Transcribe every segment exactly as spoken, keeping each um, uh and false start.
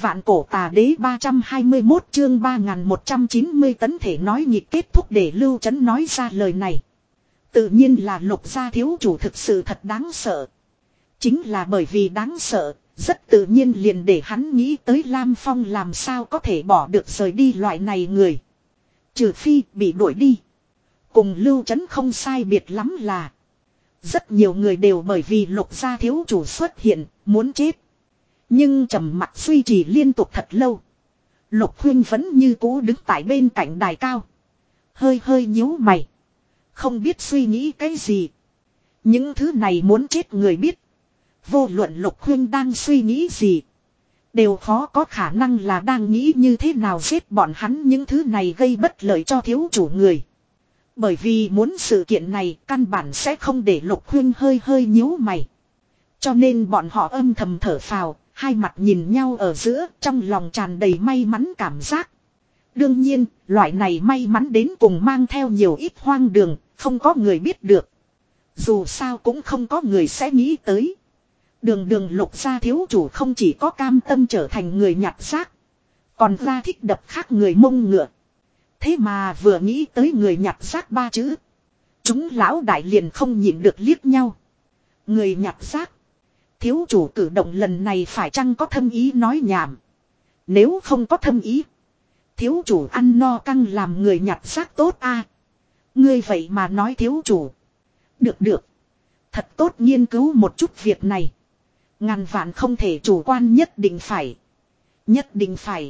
Vạn cổ tà đế ba trăm hai mươi mốt chương ba nghìn một trăm chín mươi tấn thể nói nhịp kết thúc để Lưu Chấn nói ra lời này. Tự nhiên là Lục gia thiếu chủ thực sự thật đáng sợ. Chính là bởi vì đáng sợ, rất tự nhiên liền để hắn nghĩ tới Lam Phong làm sao có thể bỏ được rời đi loại này người. Trừ phi bị đuổi đi. Cùng Lưu Chấn không sai biệt lắm là. Rất nhiều người đều bởi vì Lục gia thiếu chủ xuất hiện, muốn chết. Nhưng trầm mặc duy trì liên tục thật lâu. Lục Huynh vẫn như cũ đứng tại bên cạnh đài cao. Hơi hơi nhíu mày. Không biết suy nghĩ cái gì. Những thứ này muốn chết người biết. Vô luận Lục Huynh đang suy nghĩ gì. Đều khó có khả năng là đang nghĩ như thế nào giết bọn hắn những thứ này gây bất lợi cho thiếu chủ người. Bởi vì muốn sự kiện này căn bản sẽ không để Lục Huynh hơi hơi nhíu mày. Cho nên bọn họ âm thầm thở phào. Hai mặt nhìn nhau ở giữa trong lòng tràn đầy may mắn cảm giác. Đương nhiên, loại này may mắn đến cùng mang theo nhiều ít hoang đường, không có người biết được. Dù sao cũng không có người sẽ nghĩ tới. Đường đường Lục gia thiếu chủ không chỉ có cam tâm trở thành người nhặt xác. Còn ra thích đập khác người mông ngựa. Thế mà vừa nghĩ tới người nhặt xác ba chữ. Chúng lão đại liền không nhịn được liếc nhau. Người nhặt xác. Thiếu chủ cử động lần này phải chăng có thâm ý nói nhảm. Nếu không có thâm ý. Thiếu chủ ăn no căng làm người nhặt xác tốt a. Ngươi vậy mà nói thiếu chủ. Được được. Thật tốt nghiên cứu một chút việc này. Ngàn vạn không thể chủ quan nhất định phải. Nhất định phải.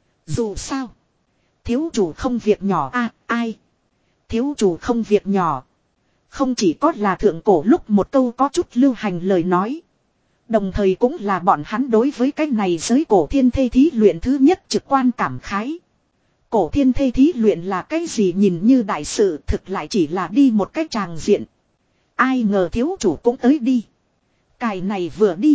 Dù sao. Thiếu chủ không việc nhỏ a ai. Thiếu chủ không việc nhỏ. Không chỉ có là thượng cổ lúc một câu có chút lưu hành lời nói. Đồng thời cũng là bọn hắn đối với cái này giới cổ thiên thê thí luyện thứ nhất trực quan cảm khái. Cổ thiên thê thí luyện là cái gì nhìn như đại sự thực lại chỉ là đi một cái tràng diện. Ai ngờ thiếu chủ cũng tới đi. Cài này vừa đi.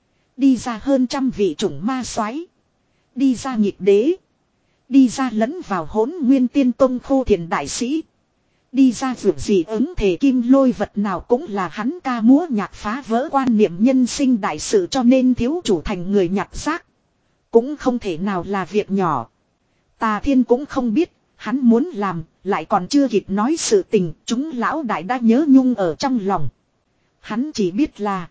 Đi ra hơn trăm vị chủng ma soái, đi ra nhịp đế. Đi ra lẫn vào hỗn nguyên tiên tông khô thiền đại sĩ. Đi ra vượt gì ứng thể kim lôi vật nào cũng là hắn ca múa nhạc phá vỡ quan niệm nhân sinh đại sự cho nên thiếu chủ thành người nhặt xác. Cũng không thể nào là việc nhỏ. Tà Thiên cũng không biết, hắn muốn làm, lại còn chưa kịp nói sự tình, chúng lão đại đã nhớ nhung ở trong lòng. Hắn chỉ biết là,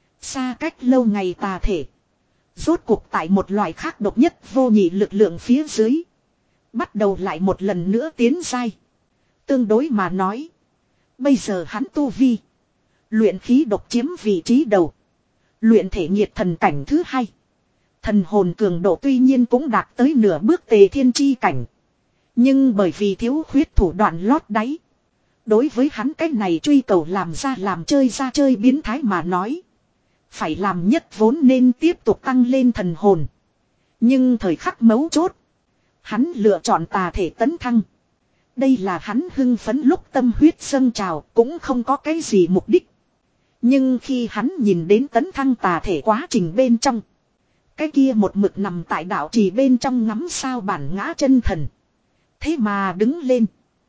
xa cách lâu ngày tà thể. Rốt cuộc tại một loại khác độc nhất vô nhị lực lượng phía dưới. Bắt đầu lại một lần nữa tiến giai. Tương đối mà nói. Bây giờ hắn tu vi. Luyện khí độc chiếm vị trí đầu. Luyện thể nhiệt thần cảnh thứ hai. Thần hồn cường độ tuy nhiên cũng đạt tới nửa bước tề thiên chi cảnh. Nhưng bởi vì thiếu khuyết thủ đoạn lót đáy. Đối với hắn cách này truy cầu làm ra làm chơi ra chơi biến thái mà nói. Phải làm nhất vốn nên tiếp tục tăng lên thần hồn. Nhưng thời khắc mấu chốt. Hắn lựa chọn tà thể tấn thăng. Đây là hắn hưng phấn lúc tâm huyết dâng trào cũng không có cái gì mục đích. Nhưng khi hắn nhìn đến tấn thăng tà thể quá trình bên trong. Cái kia một mực nằm tại đạo trì bên trong ngắm sao bản ngã chân thần. Thế mà đứng lên.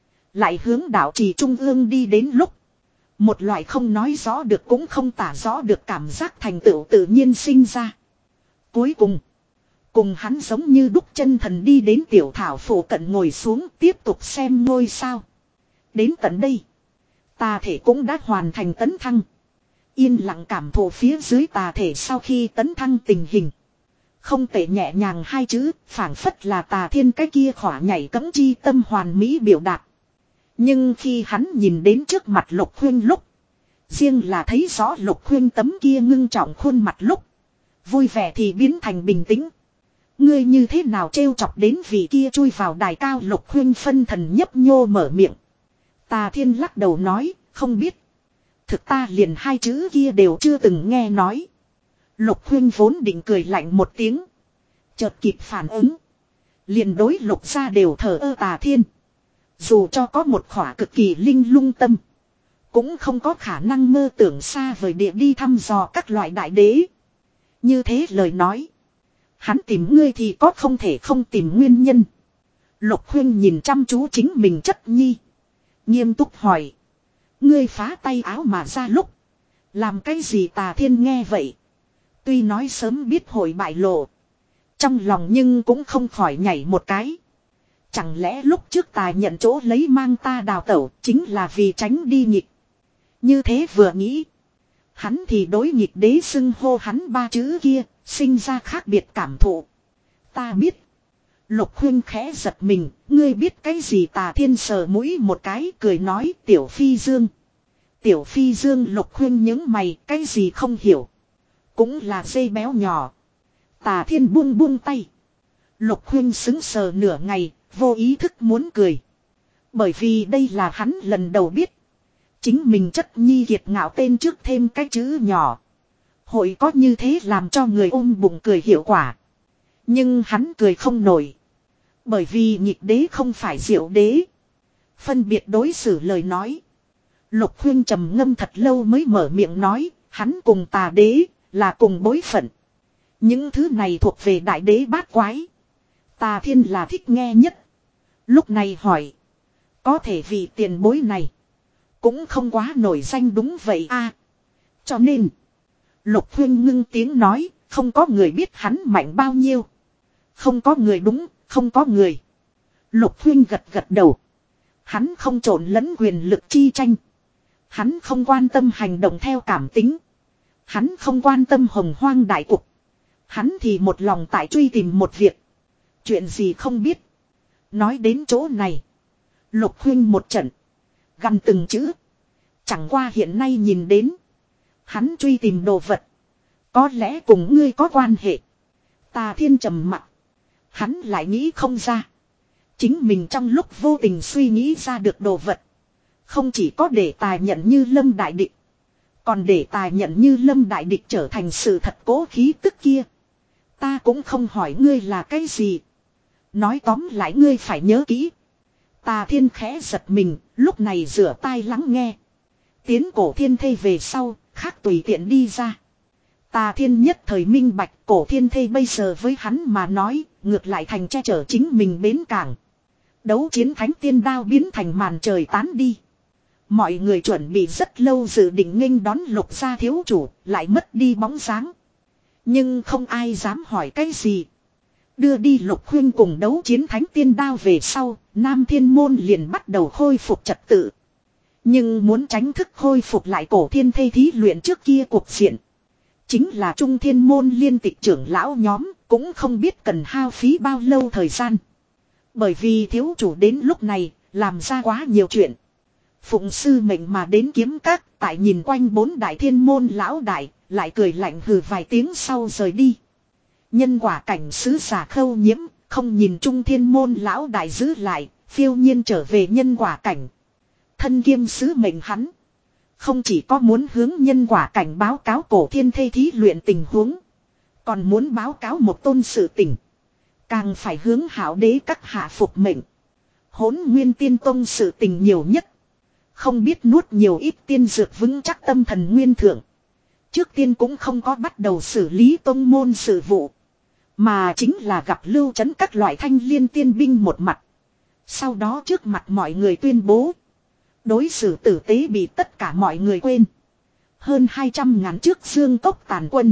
Lại hướng đạo trì trung ương đi đến lúc. Một loại không nói rõ được cũng không tả rõ được cảm giác thành tựu tự nhiên sinh ra. Cuối cùng. Cùng hắn giống như đúc chân thần đi đến tiểu thảo phủ cận ngồi xuống tiếp tục xem ngôi sao. Đến tận đây. Tà thể cũng đã hoàn thành tấn thăng. Yên lặng cảm thụ phía dưới tà thể sau khi tấn thăng tình hình. Không tệ nhẹ nhàng hai chữ, phảng phất là Tà Thiên cái kia khỏa nhảy cấm chi tâm hoàn mỹ biểu đạt. Nhưng khi hắn nhìn đến trước mặt Lục Huynh lúc. Riêng là thấy rõ Lục Huynh tấm kia ngưng trọng khuôn mặt lúc. Vui vẻ thì biến thành bình tĩnh. Ngươi như thế nào trêu chọc đến vị kia chui vào đài cao Lục Huynh phân thần nhấp nhô mở miệng. Tà Thiên lắc đầu nói, không biết. Thực ta liền hai chữ kia đều chưa từng nghe nói. Lục Huynh vốn định cười lạnh một tiếng. Chợt kịp phản ứng. Liền đối Lục gia đều thờ ơ Tà Thiên. Dù cho có một khỏa cực kỳ linh lung tâm. Cũng không có khả năng mơ tưởng xa vời địa đi thăm dò các loại đại đế. Như thế lời nói. Hắn tìm ngươi thì có không thể không tìm nguyên nhân. Lục Huynh nhìn chăm chú chính mình chất nhi. Nghiêm túc hỏi. Ngươi phá tay áo mà ra lúc. Làm cái gì Tà Thiên nghe vậy. Tuy nói sớm biết hội bại lộ. Trong lòng nhưng cũng không khỏi nhảy một cái. Chẳng lẽ lúc trước ta nhận chỗ lấy mang ta đào tẩu chính là vì tránh đi nghịch. Như thế vừa nghĩ. Hắn thì đối nghịch đế xưng hô hắn ba chữ kia, sinh ra khác biệt cảm thụ. Ta biết. Lục Huyên khẽ giật mình, ngươi biết cái gì? Tà Thiên sờ mũi một cái cười nói Tiểu Phi Dương. Tiểu Phi Dương. Lục Huyên nhướng mày, cái gì không hiểu. Cũng là dây béo nhỏ. Tà Thiên buông buông tay. Lục Huyên sững sờ nửa ngày, vô ý thức muốn cười. Bởi vì đây là hắn lần đầu biết. Chính mình chất nhi kiệt ngạo tên trước thêm cái chữ nhỏ. Hội có như thế làm cho người ôm bụng cười hiệu quả. Nhưng hắn cười không nổi. Bởi vì nhịp đế không phải diệu đế. Phân biệt đối xử lời nói. Lục Huyên trầm ngâm thật lâu mới mở miệng nói. Hắn cùng tà đế là cùng bối phận. Những thứ này thuộc về đại đế bát quái. Tà Thiên là thích nghe nhất. Lúc này hỏi. Có thể vì tiền bối này. Cũng không quá nổi danh đúng vậy a à, cho nên. Lục Huyên ngưng tiếng nói. Không có người biết hắn mạnh bao nhiêu. Không có người đúng. Không có người. Lục Huyên gật gật đầu. Hắn không trộn lẫn quyền lực chi tranh. Hắn không quan tâm hành động theo cảm tính. Hắn không quan tâm hồng hoang đại cục. Hắn thì một lòng tại truy tìm một việc. Chuyện gì không biết. Nói đến chỗ này. Lục Huyên một trận. Gằn từng chữ. Chẳng qua hiện nay nhìn đến. Hắn truy tìm đồ vật. Có lẽ cùng ngươi có quan hệ. Tà Thiên trầm mặc. Hắn lại nghĩ không ra. Chính mình trong lúc vô tình suy nghĩ ra được đồ vật. Không chỉ có để tài nhận như Lâm Đại Địch. Còn để tài nhận như Lâm Đại Địch trở thành sự thật cố khí tức kia. Ta cũng không hỏi ngươi là cái gì. Nói tóm lại ngươi phải nhớ kỹ. Tà Thiên khẽ giật mình, lúc này rửa tai lắng nghe. Tiến cổ thiên thây về sau, khác tùy tiện đi ra. Tà Thiên nhất thời minh bạch cổ thiên thây bây giờ với hắn mà nói, ngược lại thành che chở chính mình bến cảng. Đấu chiến thánh tiên đao biến thành màn trời tán đi. Mọi người chuẩn bị rất lâu dự định nghênh đón Lục gia thiếu chủ, lại mất đi bóng dáng. Nhưng không ai dám hỏi cái gì. Đưa đi Lục Huyên cùng đấu chiến thánh tiên đao về sau, Nam Thiên Môn liền bắt đầu khôi phục trật tự. Nhưng muốn tránh thức khôi phục lại cổ thiên thây thí luyện trước kia cuộc diện. Chính là Trung Thiên Môn liên tịch trưởng lão nhóm, cũng không biết cần hao phí bao lâu thời gian. Bởi vì thiếu chủ đến lúc này, làm ra quá nhiều chuyện. Phụng sư mệnh mà đến kiếm các, tại nhìn quanh bốn đại thiên môn lão đại, lại cười lạnh hừ vài tiếng sau rời đi. Nhân quả cảnh sứ giả Khâu Nhiễm, không nhìn Trung Thiên Môn lão đại giữ lại, phiêu nhiên trở về nhân quả cảnh. Thân kiêm sứ mệnh hắn. Không chỉ có muốn hướng nhân quả cảnh báo cáo cổ thiên thây thí luyện tình huống. Còn muốn báo cáo một tôn sự tình. Càng phải hướng hảo đế các hạ phục mệnh. Hỗn Nguyên Tiên Tông sự tình nhiều nhất. Không biết nuốt nhiều ít tiên dược vững chắc tâm thần nguyên thượng. Trước tiên cũng không có bắt đầu xử lý tông môn sự vụ. Mà chính là gặp lưu trấn các loại thanh liên tiên binh một mặt. Sau đó trước mặt mọi người tuyên bố. Đối xử tử tế bị tất cả mọi người quên. Hơn hai trăm ngàn trước dương cốc tàn quân.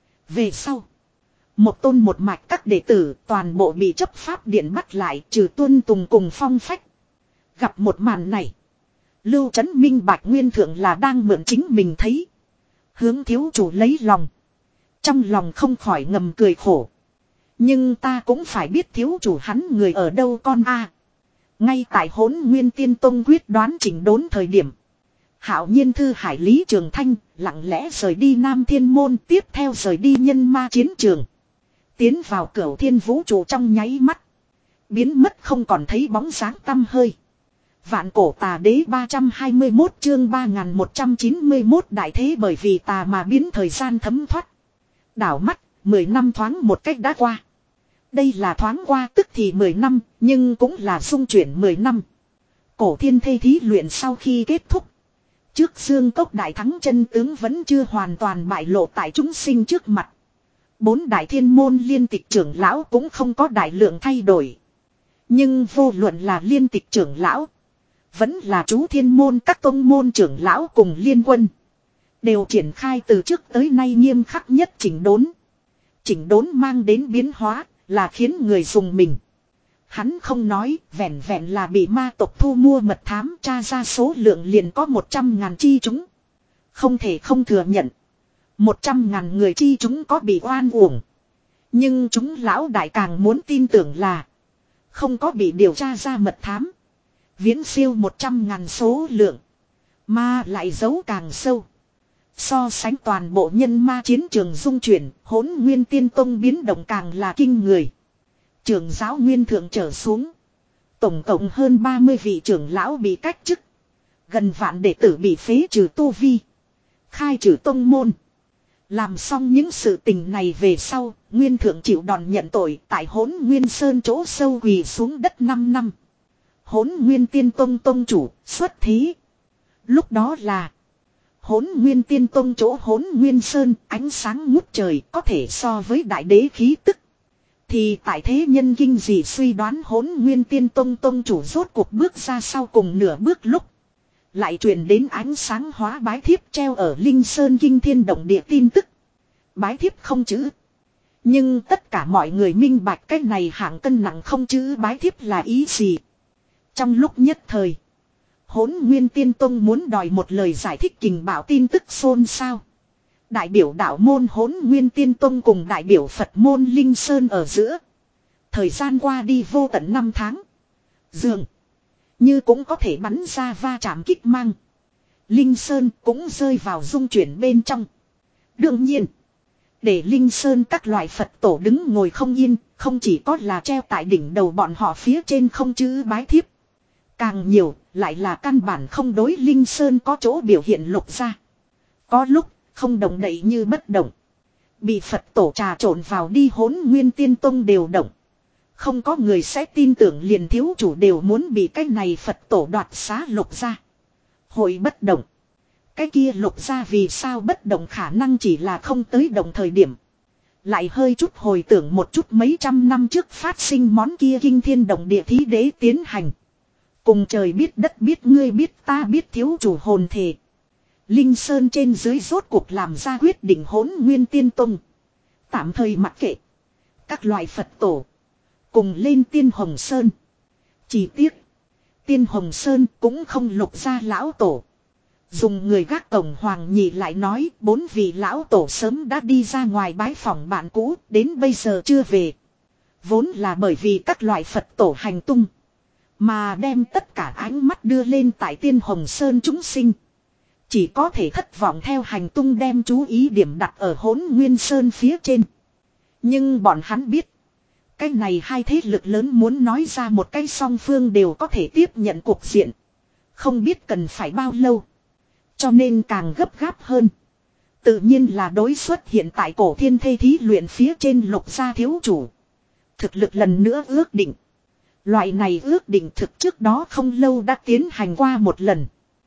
Về sau. Một tôn một mạch các đệ tử toàn bộ bị chấp pháp điện bắt lại trừ Tuân Tùng cùng Phong Phách. Gặp một màn này. Lưu Trấn minh bạch nguyên thượng là đang mượn chính mình thấy. Hướng thiếu chủ lấy lòng. Trong lòng không khỏi ngầm cười khổ. Nhưng ta cũng phải biết thiếu chủ hắn người ở đâu con a. Ngay tại Hỗn Nguyên Tiên Tông quyết đoán chỉnh đốn thời điểm. Hạo Nhiên Thư Hải Lý Trường Thanh lặng lẽ rời đi Nam Thiên Môn, tiếp theo rời đi nhân ma chiến trường. Tiến vào Cửu Thiên vũ trụ trong nháy mắt. Biến mất không còn thấy bóng dáng tăm hơi. Vạn cổ tà đế ba trăm hai mươi mốt chương ba nghìn một trăm chín mươi mốt đại thế bởi vì tà mà biến thời gian thấm thoát. Đảo mắt, mười năm thoáng một cách đã qua. Đây là thoáng qua tức thì mười năm, nhưng cũng là xung chuyển mười năm. Cổ thiên thây thí luyện sau khi kết thúc. Trước Dương Cốc đại thắng chân tướng vẫn chưa hoàn toàn bại lộ tại chúng sinh trước mặt. Bốn đại thiên môn liên tịch trưởng lão cũng không có đại lượng thay đổi. Nhưng vô luận là liên tịch trưởng lão. Vẫn là chú thiên môn các tông môn trưởng lão cùng liên quân. Đều triển khai từ trước tới nay nghiêm khắc nhất chỉnh đốn. chỉnh đốn mang đến biến hóa, là khiến người dùng mình. Hắn không nói, vẹn vẹn là bị ma tộc thu mua mật thám tra ra số lượng liền có một trăm ngàn chi chúng. Không thể không thừa nhận. Một trăm ngàn người chi chúng có bị oan uổng. Nhưng chúng lão đại càng muốn tin tưởng là không có bị điều tra ra mật thám. Viễn siêu một trăm ngàn số lượng. Mà lại giấu càng sâu. So sánh toàn bộ nhân ma chiến trường dung chuyển, Hỗn Nguyên Tiên Tông biến động càng là kinh người. Trưởng giáo nguyên thượng trở xuống. Tổng cộng hơn ba mươi vị trưởng lão bị cách chức. Gần vạn đệ tử bị phế trừ tu vi. Khai trừ tông môn. Làm xong những sự tình này về sau, nguyên thượng chịu đòn nhận tội tại Hỗn Nguyên Sơn chỗ sâu quỳ xuống đất năm năm. Hỗn Nguyên Tiên Tông tông chủ xuất thí. Lúc đó là Hỗn Nguyên Tiên Tông chỗ Hỗn Nguyên Sơn ánh sáng ngút trời có thể so với đại đế khí tức. Thì tại thế nhân kinh gì suy đoán Hỗn Nguyên Tiên Tông tông chủ rốt cuộc bước ra sau cùng nửa bước lúc. Lại truyền đến ánh sáng hóa bái thiếp treo ở Linh Sơn kinh thiên động địa tin tức. Bái thiếp không chữ. Nhưng tất cả mọi người minh bạch cái này hạng cân nặng không chữ bái thiếp là ý gì. Trong lúc nhất thời. Hỗn Nguyên Tiên Tông muốn đòi một lời giải thích kình bảo tin tức xôn xao. Đại biểu đạo môn Hỗn Nguyên Tiên Tông cùng đại biểu Phật môn Linh Sơn ở giữa. Thời gian qua đi vô tận năm tháng. Dường như cũng có thể bắn ra va chạm kích mang. Linh Sơn cũng rơi vào dung chuyển bên trong. Đương nhiên. Để Linh Sơn các loại Phật tổ đứng ngồi không yên. Không chỉ có là treo tại đỉnh đầu bọn họ phía trên không chữ bái thiếp. Càng nhiều lại là căn bản không đối Linh Sơn có chỗ biểu hiện lục ra. Có lúc không động đậy như bất động. Bị Phật tổ trà trộn vào đi Hỗn Nguyên Tiên Tông đều động. Không có người sẽ tin tưởng liền thiếu chủ đều muốn bị cái này Phật tổ đoạt xá lục ra. Hội bất động. Cái kia lục ra vì sao bất động khả năng chỉ là không tới đồng thời điểm. Lại hơi chút hồi tưởng một chút mấy trăm năm trước phát sinh món kia kinh thiên động địa thí đế tiến hành. Cùng trời biết đất biết ngươi biết ta biết thiếu chủ hồn thể. Linh Sơn trên dưới rốt cuộc làm ra quyết định Hỗn Nguyên Tiên Tông. Tạm thời mặc kệ. Các loại Phật tổ. Cùng lên Tiên Hồng Sơn. Chỉ tiếc. Tiên Hồng Sơn cũng không lục ra lão tổ. Dùng người gác cổng Hoàng Nhị lại nói bốn vị lão tổ sớm đã đi ra ngoài bái phỏng bạn cũ đến bây giờ chưa về. Vốn là bởi vì các loại Phật tổ hành tung. Mà đem tất cả ánh mắt đưa lên tại Tiên Hồng Sơn chúng sinh. Chỉ có thể thất vọng theo hành tung đem chú ý điểm đặt ở Hỗn Nguyên Sơn phía trên. Nhưng bọn hắn biết. Cái này hai thế lực lớn muốn nói ra một cái song phương đều có thể tiếp nhận cuộc diện. Không biết cần phải bao lâu. Cho nên càng gấp gáp hơn. Tự nhiên là đối xuất hiện tại cổ thiên thê thí luyện phía trên lục gia thiếu chủ. Thực lực lần nữa ước định. Loại này ước định thực trước đó không lâu đã tiến hành qua một lần.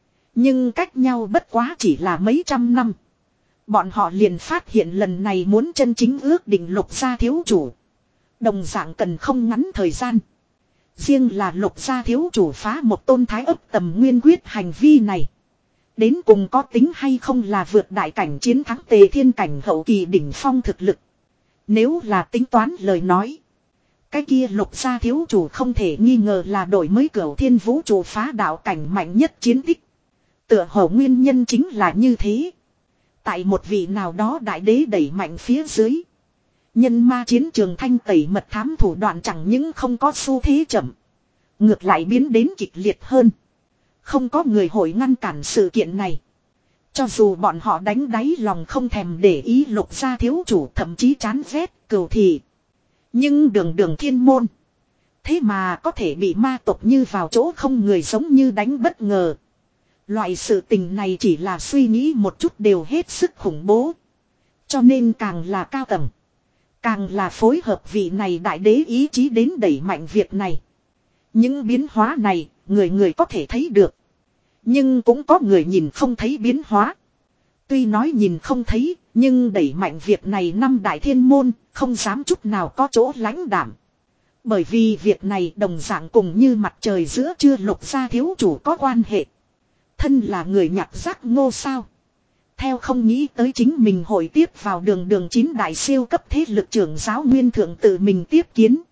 Nhưng cách nhau bất quá chỉ là mấy trăm năm. Bọn họ liền phát hiện lần này muốn chân chính ước định lục gia thiếu chủ. Đồng dạng cần không ngắn thời gian. Riêng là lục gia thiếu chủ phá một tôn thái ấp tầm nguyên quyết hành vi này. Đến cùng có tính hay không là vượt đại cảnh chiến thắng tề thiên cảnh hậu kỳ đỉnh phong thực lực. Nếu là tính toán lời nói. Cái kia lục gia thiếu chủ không thể nghi ngờ là đổi mới cửu thiên vũ trụ phá đạo cảnh mạnh nhất chiến tích. Tựa hồ nguyên nhân chính là như thế. Tại một vị nào đó đại đế đẩy mạnh phía dưới. Nhân ma chiến trường thanh tẩy mật thám thủ đoạn chẳng những không có xu thế chậm. Ngược lại biến đến kịch liệt hơn. Không có người hội ngăn cản sự kiện này. Cho dù bọn họ đánh đáy lòng không thèm để ý lục gia thiếu chủ thậm chí chán ghét cừu thị. Nhưng đường đường thiên môn. Thế mà có thể bị ma tộc như vào chỗ không người giống như đánh bất ngờ. Loại sự tình này chỉ là suy nghĩ một chút đều hết sức khủng bố. Cho nên càng là cao tầng. Càng là phối hợp vị này đại đế ý chí đến đẩy mạnh việc này. Những biến hóa này, người người có thể thấy được. Nhưng cũng có người nhìn không thấy biến hóa. Tuy nói nhìn không thấy, nhưng đẩy mạnh việc này năm đại thiên môn, không dám chút nào có chỗ lãnh đảm. Bởi vì việc này đồng dạng cùng như mặt trời giữa trưa lục gia thiếu chủ có quan hệ. Thân là người nhặt rác ngô sao. Theo không nghĩ tới chính mình hội tiếp vào đường đường chín đại siêu cấp thế lực trưởng giáo Nguyên Thượng tự mình tiếp kiến.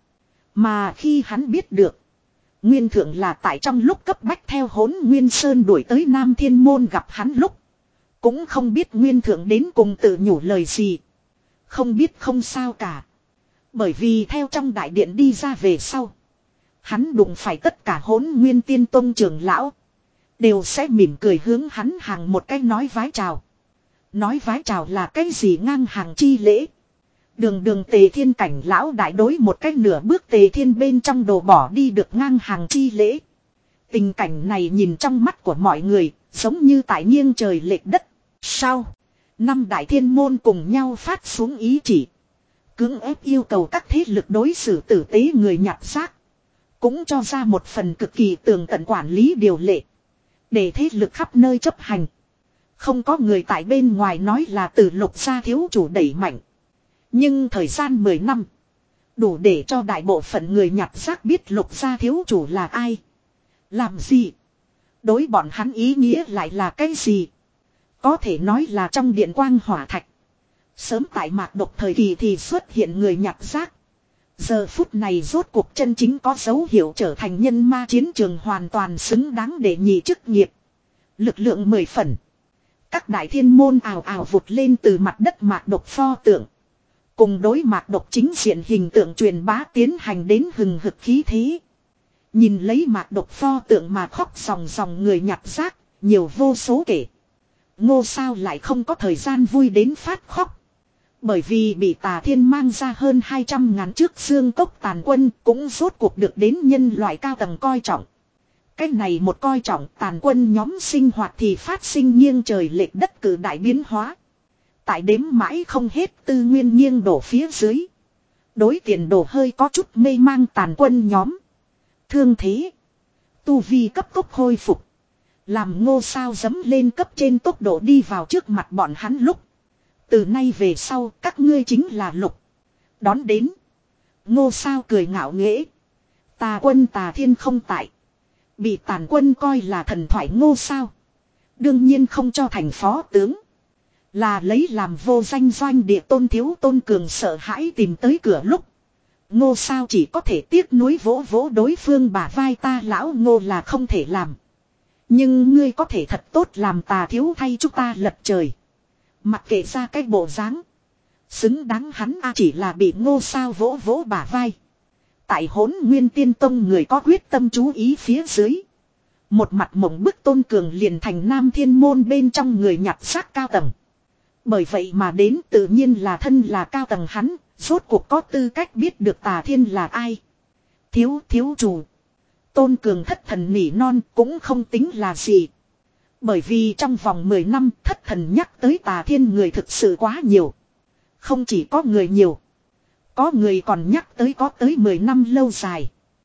Mà khi hắn biết được. Nguyên Thượng là tại trong lúc cấp bách theo Hỗn Nguyên Sơn đuổi tới Nam Thiên Môn gặp hắn lúc. Cũng không biết Nguyên Thượng đến cùng tự nhủ lời gì. Không biết không sao cả. Bởi vì theo trong đại điện đi ra về sau. Hắn đụng phải tất cả Hỗn Nguyên Tiên Tông trưởng lão. Đều sẽ mỉm cười hướng hắn hàng một cái nói vái chào. Nói vái chào là cái gì ngang hàng chi lễ. Đường đường Tề Thiên cảnh lão đại đối một cách nửa bước Tề Thiên bên trong đồ bỏ đi được ngang hàng chi lễ. Tình cảnh này nhìn trong mắt của mọi người, giống như tại nghiêng trời lệch đất. Sau, năm đại thiên môn cùng nhau phát xuống ý chỉ. Cưỡng ép yêu cầu các thế lực đối xử tử tế người nhặt xác. Cũng cho ra một phần cực kỳ tường tận quản lý điều lệ. Để thế lực khắp nơi chấp hành. Không có người tại bên ngoài nói là từ Lục gia thiếu chủ đẩy mạnh. Nhưng thời gian mười năm. Đủ để cho đại bộ phận người nhặt xác biết Lục gia thiếu chủ là ai. Làm gì. Đối bọn hắn ý nghĩa lại là cái gì. Có thể nói là trong điện quang hỏa thạch. Sớm tại mạc độc thời kỳ thì xuất hiện người nhặt xác. Giờ phút này rốt cuộc chân chính có dấu hiệu trở thành nhân ma chiến trường hoàn toàn xứng đáng để nhị chức nghiệp. Lực lượng mười phần. Các đại thiên môn ào ào vụt lên từ mặt đất mạc độc pho tượng. Cùng đối mạc độc chính diện hình tượng truyền bá tiến hành đến hừng hực khí thế. Nhìn lấy mạc độc pho tượng mà khóc sòng sòng người nhặt xác, nhiều vô số kể. Ngô sao lại không có thời gian vui đến phát khóc. Bởi vì bị Tà Thiên mang ra hơn hai trăm ngàn trước xương cốc tàn quân cũng rốt cuộc được đến nhân loại cao tầng coi trọng. Cái này một coi trọng tàn quân nhóm sinh hoạt thì phát sinh nghiêng trời lệch đất cử đại biến hóa. Tại đếm mãi không hết tư nguyên nghiêng đổ phía dưới. Đối tiền đổ hơi có chút mê mang tàn quân nhóm. Thương thế. Tu vi cấp tốc khôi phục. Làm Ngô sao dấm lên cấp trên tốc độ đi vào trước mặt bọn hắn lúc. Từ nay về sau các ngươi chính là Lục. Đón đến. Ngô sao cười ngạo nghễ. Tà quân Tà Thiên không tại. Bị tàn quân coi là thần thoại Ngô sao. Đương nhiên không cho thành phó tướng. Là lấy làm vô danh doanh địa Tôn Thiếu Tôn Cường sợ hãi tìm tới cửa lúc. Ngô sao chỉ có thể tiếc nuối vỗ vỗ đối phương bả vai ta lão Ngô là không thể làm. Nhưng ngươi có thể thật tốt làm Tà thiếu thay chúng ta lật trời. Mặc kệ ra cái bộ dáng. Xứng đáng hắn a chỉ là bị Ngô sao vỗ vỗ bả vai. Tại Hỗn Nguyên Tiên Tông người có quyết tâm chú ý phía dưới. Một mặt mộng bức Tôn Cường liền thành Nam Thiên Môn bên trong người nhặt xác cao tầng. Bởi vậy mà đến tự nhiên là thân là cao tầng hắn, rốt cuộc có tư cách biết được Tà Thiên là ai. Thiếu thiếu chủ. Tôn Cường thất thần nỉ non cũng không tính là gì. Bởi vì trong vòng mười năm thất thần nhắc tới Tà Thiên người thực sự quá nhiều. Không chỉ có người nhiều. Có người còn nhắc tới có tới mười năm lâu dài.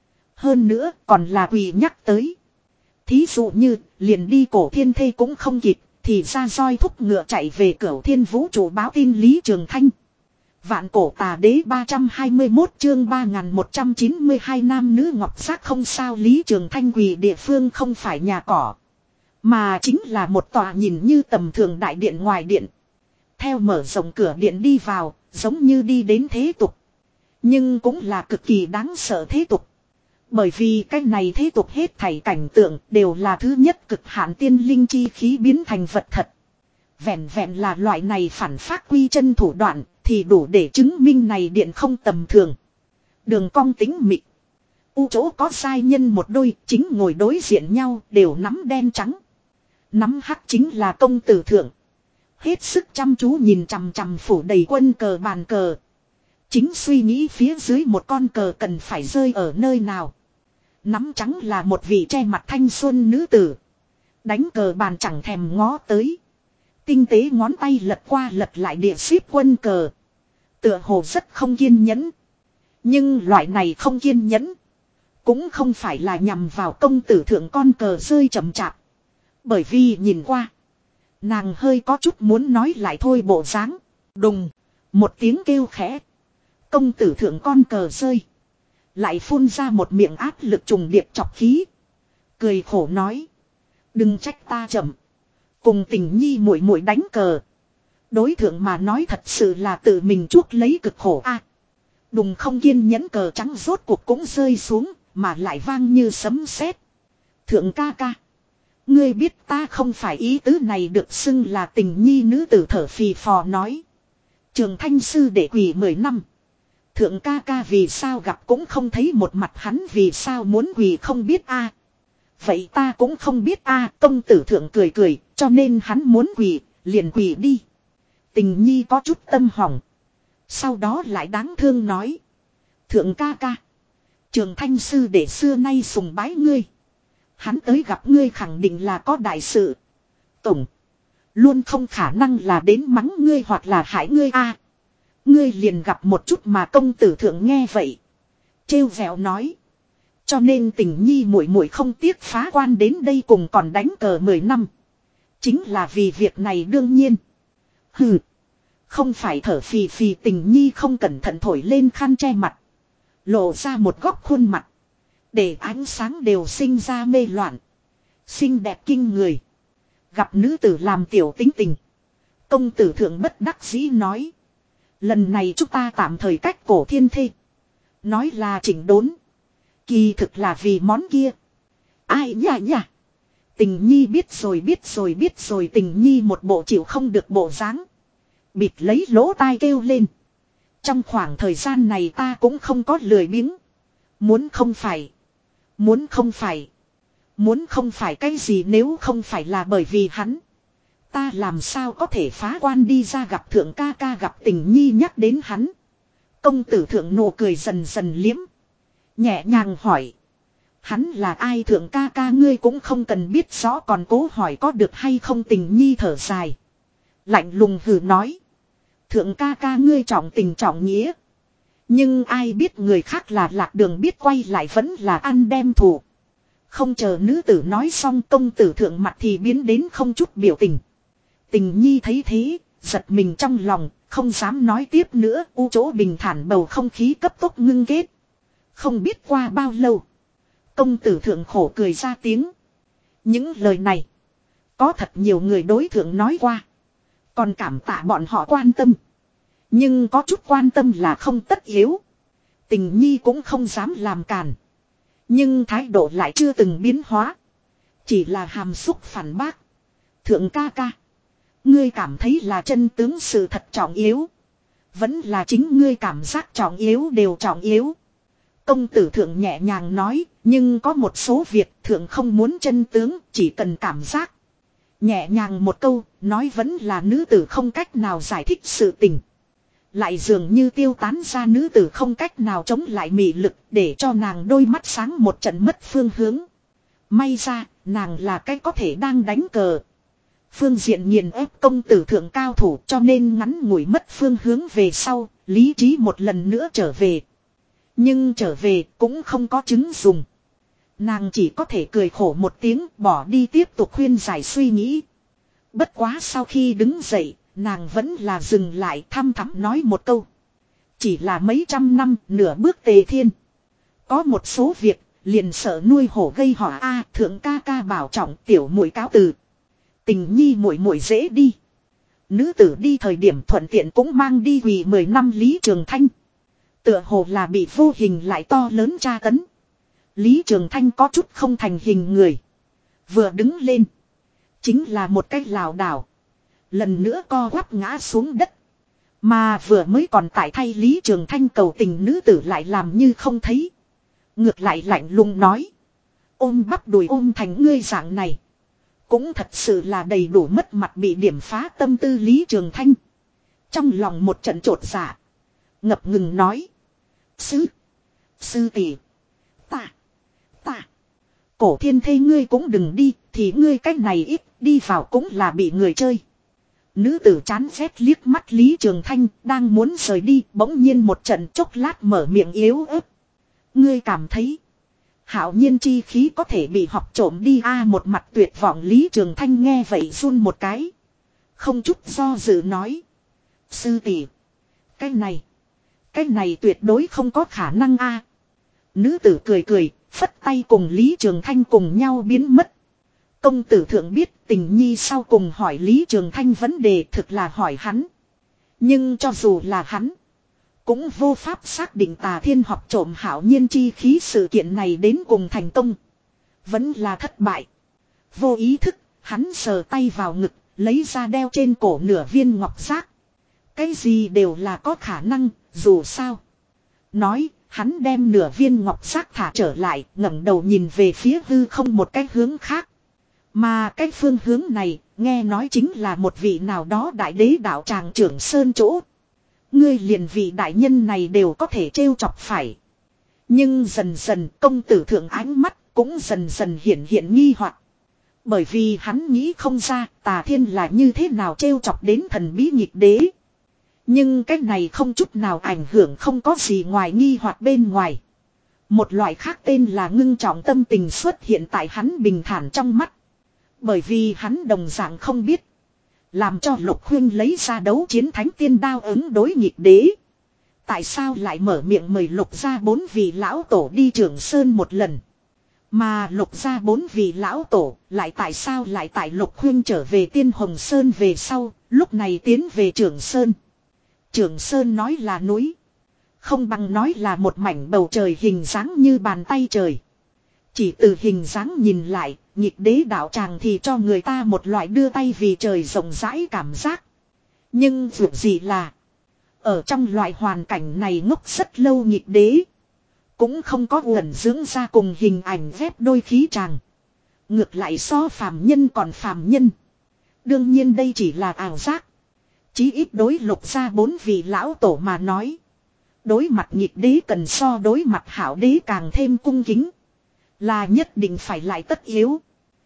Hơn nữa còn là quỳ nhắc tới. Thí dụ như liền đi cổ thiên thê cũng không kịp. Thì ra roi thúc ngựa chạy về Cửu Thiên Vũ trụ báo tin Lý Trường Thanh. Vạn cổ tà đế ba trăm hai mươi mốt chương ba nghìn một trăm chín mươi hai nam nữ ngọc giác không sao Lý Trường Thanh quỳ địa phương không phải nhà cỏ. Mà chính là một tòa nhìn như tầm thường đại điện ngoài điện. Theo mở rộng cửa điện đi vào, giống như đi đến thế tục. Nhưng cũng là cực kỳ đáng sợ thế tục. Bởi vì cái này thế tục hết thảy cảnh tượng đều là thứ nhất cực hạn tiên linh chi khí biến thành vật thật. Vẹn vẹn là loại này phản phát quy chân thủ đoạn thì đủ để chứng minh này điện không tầm thường. Đường cong tính mịn. U chỗ có sai nhân một đôi chính ngồi đối diện nhau đều nắm đen trắng. Nắm hắc chính là công tử thượng. Hết sức chăm chú nhìn chằm chằm phủ đầy quân cờ bàn cờ. Chính suy nghĩ phía dưới một con cờ cần phải rơi ở nơi nào. Nắm trắng là một vị che mặt thanh xuân nữ tử. Đánh cờ bàn chẳng thèm ngó tới. Tinh tế ngón tay lật qua lật lại địa xếp quân cờ. Tựa hồ rất không kiên nhẫn. Nhưng loại này không kiên nhẫn. Cũng không phải là nhằm vào công tử thượng con cờ rơi chậm chạp. Bởi vì nhìn qua. Nàng hơi có chút muốn nói lại thôi bộ dáng. Đùng. Một tiếng kêu khẽ. Công tử thượng con cờ rơi. Lại phun ra một miệng áp lực trùng điệp chọc khí. Cười khổ nói. Đừng trách ta chậm. Cùng tình nhi muội muội đánh cờ. Đối thượng mà nói thật sự là tự mình chuốc lấy cực khổ a. Đùng không kiên nhẫn cờ trắng rốt cuộc cũng rơi xuống, mà lại vang như sấm sét. Thượng ca ca. Ngươi biết ta không phải ý tứ này được xưng là tình nhi nữ tử thở phì phò nói. Trường thanh sư để quỳ mười năm. Thượng ca ca vì sao gặp cũng không thấy một mặt hắn vì sao muốn quỳ không biết a. Vậy ta cũng không biết a. Công tử thượng cười cười, cho nên hắn muốn quỳ, liền quỳ đi. Tình nhi có chút tâm hỏng. Sau đó lại đáng thương nói. Thượng ca ca. Trường thanh sư để xưa nay sùng bái ngươi. Hắn tới gặp ngươi khẳng định là có đại sự. Tổng. Luôn không khả năng là đến mắng ngươi hoặc là hại ngươi a. Ngươi liền gặp một chút mà công tử thượng nghe vậy. Trêu vẹo nói. Cho nên tình nhi muội muội không tiếc phá quan đến đây cùng còn đánh cờ mười năm. Chính là vì việc này đương nhiên. Hừ. Không phải thở phì phì tình nhi không cẩn thận thổi lên khăn che mặt. Lộ ra một góc khuôn mặt. Để ánh sáng đều sinh ra mê loạn. Xinh đẹp kinh người. Gặp nữ tử làm tiểu tính tình. Công tử thượng bất đắc dĩ nói. Lần này chúng ta tạm thời cách cổ thiên thê. Nói là chỉnh đốn. Kỳ thực là vì món kia. Ai nhả nhả. Tình nhi biết rồi biết rồi biết rồi tình nhi một bộ chịu không được bộ dáng. Bịt lấy lỗ tai kêu lên. Trong khoảng thời gian này ta cũng không có lười biếng. Muốn không phải. Muốn không phải. Muốn không phải cái gì nếu không phải là bởi vì hắn. Ta làm sao có thể phá quan đi ra gặp thượng ca ca gặp tình nhi nhắc đến hắn. Công tử thượng nụ cười dần dần liếm. Nhẹ nhàng hỏi. Hắn là ai thượng ca ca ngươi cũng không cần biết rõ còn cố hỏi có được hay không tình nhi thở dài. Lạnh lùng hừ nói. Thượng ca ca ngươi trọng tình trọng nghĩa. Nhưng ai biết người khác là lạc đường biết quay lại vẫn là ăn đem thù. Không chờ nữ tử nói xong công tử thượng mặt thì biến đến không chút biểu tình. Tình nhi thấy thế, giật mình trong lòng, không dám nói tiếp nữa, u chỗ bình thản bầu không khí cấp tốc ngưng kết. Không biết qua bao lâu. Công tử thượng khổ cười ra tiếng. Những lời này, có thật nhiều người đối thượng nói qua. Còn cảm tạ bọn họ quan tâm. Nhưng có chút quan tâm là không tất yếu. Tình nhi cũng không dám làm càn. Nhưng thái độ lại chưa từng biến hóa. Chỉ là hàm xúc phản bác. Thượng ca ca. Ngươi cảm thấy là chân tướng sự thật trọng yếu. Vẫn là chính ngươi cảm giác trọng yếu đều trọng yếu. Công tử thượng nhẹ nhàng nói. Nhưng có một số việc thượng không muốn chân tướng. Chỉ cần cảm giác. Nhẹ nhàng một câu. Nói vẫn là nữ tử không cách nào giải thích sự tình. Lại dường như tiêu tán ra nữ tử không cách nào chống lại mị lực để cho nàng đôi mắt sáng một trận mất phương hướng. May ra, nàng là cái có thể đang đánh cờ. Phương diện nghiền ép công tử thượng cao thủ cho nên ngắn ngủi mất phương hướng về sau, lý trí một lần nữa trở về. Nhưng trở về cũng không có chứng dùng. Nàng chỉ có thể cười khổ một tiếng bỏ đi tiếp tục khuyên giải suy nghĩ. Bất quá sau khi đứng dậy, nàng vẫn là dừng lại thăm thắm nói một câu. Chỉ là mấy trăm năm nửa bước tề thiên. Có một số việc liền sợ nuôi hổ gây họa a thượng ca ca bảo trọng tiểu muội cáo từ. Tình nhi muội muội dễ đi. Nữ tử đi thời điểm thuận tiện cũng mang đi quỳ mười năm Lý Trường Thanh. Tựa hồ là bị vô hình lại to lớn tra tấn. Lý Trường Thanh có chút không thành hình người. Vừa đứng lên. Chính là một cái lảo đảo. Lần nữa co quắp ngã xuống đất. Mà vừa mới còn tại thay Lý Trường Thanh cầu tình nữ tử lại làm như không thấy. Ngược lại lạnh lùng nói. Ôm bắp đùi ôm thành ngươi dạng này. Cũng thật sự là đầy đủ mất mặt bị điểm phá tâm tư Lý Trường Thanh. Trong lòng một trận trột dạ. Ngập ngừng nói. Sư. Sư tỷ. Ta. Ta. Cổ thiên thê ngươi cũng đừng đi. Thì ngươi cách này ít đi vào cũng là bị người chơi. Nữ tử chán ghét liếc mắt Lý Trường Thanh đang muốn rời đi bỗng nhiên một trận chốc lát mở miệng yếu ớt. Ngươi cảm thấy hạo nhiên chi khí có thể bị học trộm đi a à, một mặt tuyệt vọng Lý Trường Thanh nghe vậy run một cái. Không chút do dự nói. Sư tỷ. Cái này. Cái này tuyệt đối không có khả năng a à. Nữ tử cười cười phất tay cùng Lý Trường Thanh cùng nhau biến mất. Công tử thượng biết tình nhi sau cùng hỏi Lý Trường Thanh vấn đề thực là hỏi hắn. Nhưng cho dù là hắn. Cũng vô pháp xác định Tà Thiên học trộm Hạo Nhiên chi khí sự kiện này đến cùng thành công. Vẫn là thất bại. Vô ý thức, hắn sờ tay vào ngực, lấy ra đeo trên cổ nửa viên ngọc giác. Cái gì đều là có khả năng, dù sao. Nói, hắn đem nửa viên ngọc giác thả trở lại, ngẩng đầu nhìn về phía hư không một cái hướng khác. Mà cái phương hướng này, nghe nói chính là một vị nào đó đại đế đạo tràng trưởng sơn chỗ. Ngươi liền vị đại nhân này đều có thể trêu chọc phải. Nhưng dần dần công tử thượng ánh mắt cũng dần dần hiện hiện nghi hoặc. Bởi vì hắn nghĩ không ra Tà Thiên là như thế nào trêu chọc đến thần bí nghịch đế. Nhưng cái này không chút nào ảnh hưởng, không có gì ngoài nghi hoặc bên ngoài. Một loại khác tên là ngưng trọng tâm tình xuất hiện tại hắn bình thản trong mắt. Bởi vì hắn đồng dạng không biết. Làm cho Lục Huyên lấy ra đấu chiến thánh tiên đao ứng đối nghịch đế. Tại sao lại mở miệng mời Lục gia bốn vị lão tổ đi Trường Sơn một lần. Mà Lục gia bốn vị lão tổ lại tại sao lại tại Lục Huyên trở về Tiên Hồng Sơn về sau, lúc này tiến về Trường Sơn. Trường Sơn nói là núi. Không bằng nói là một mảnh bầu trời hình dáng như bàn tay trời. Chỉ từ hình dáng nhìn lại, nghịch đế đạo tràng thì cho người ta một loại đưa tay vì trời rộng rãi cảm giác. Nhưng việc gì là, ở trong loại hoàn cảnh này ngốc rất lâu nghịch đế. Cũng không có uẩn dưỡng ra cùng hình ảnh vép đôi khí tràng. Ngược lại so phàm nhân còn phàm nhân. Đương nhiên đây chỉ là ảo giác. Chí ít đối Lục gia bốn vị lão tổ mà nói. Đối mặt nghịch đế cần so đối mặt hảo đế càng thêm cung kính. Là nhất định phải lại tất yếu.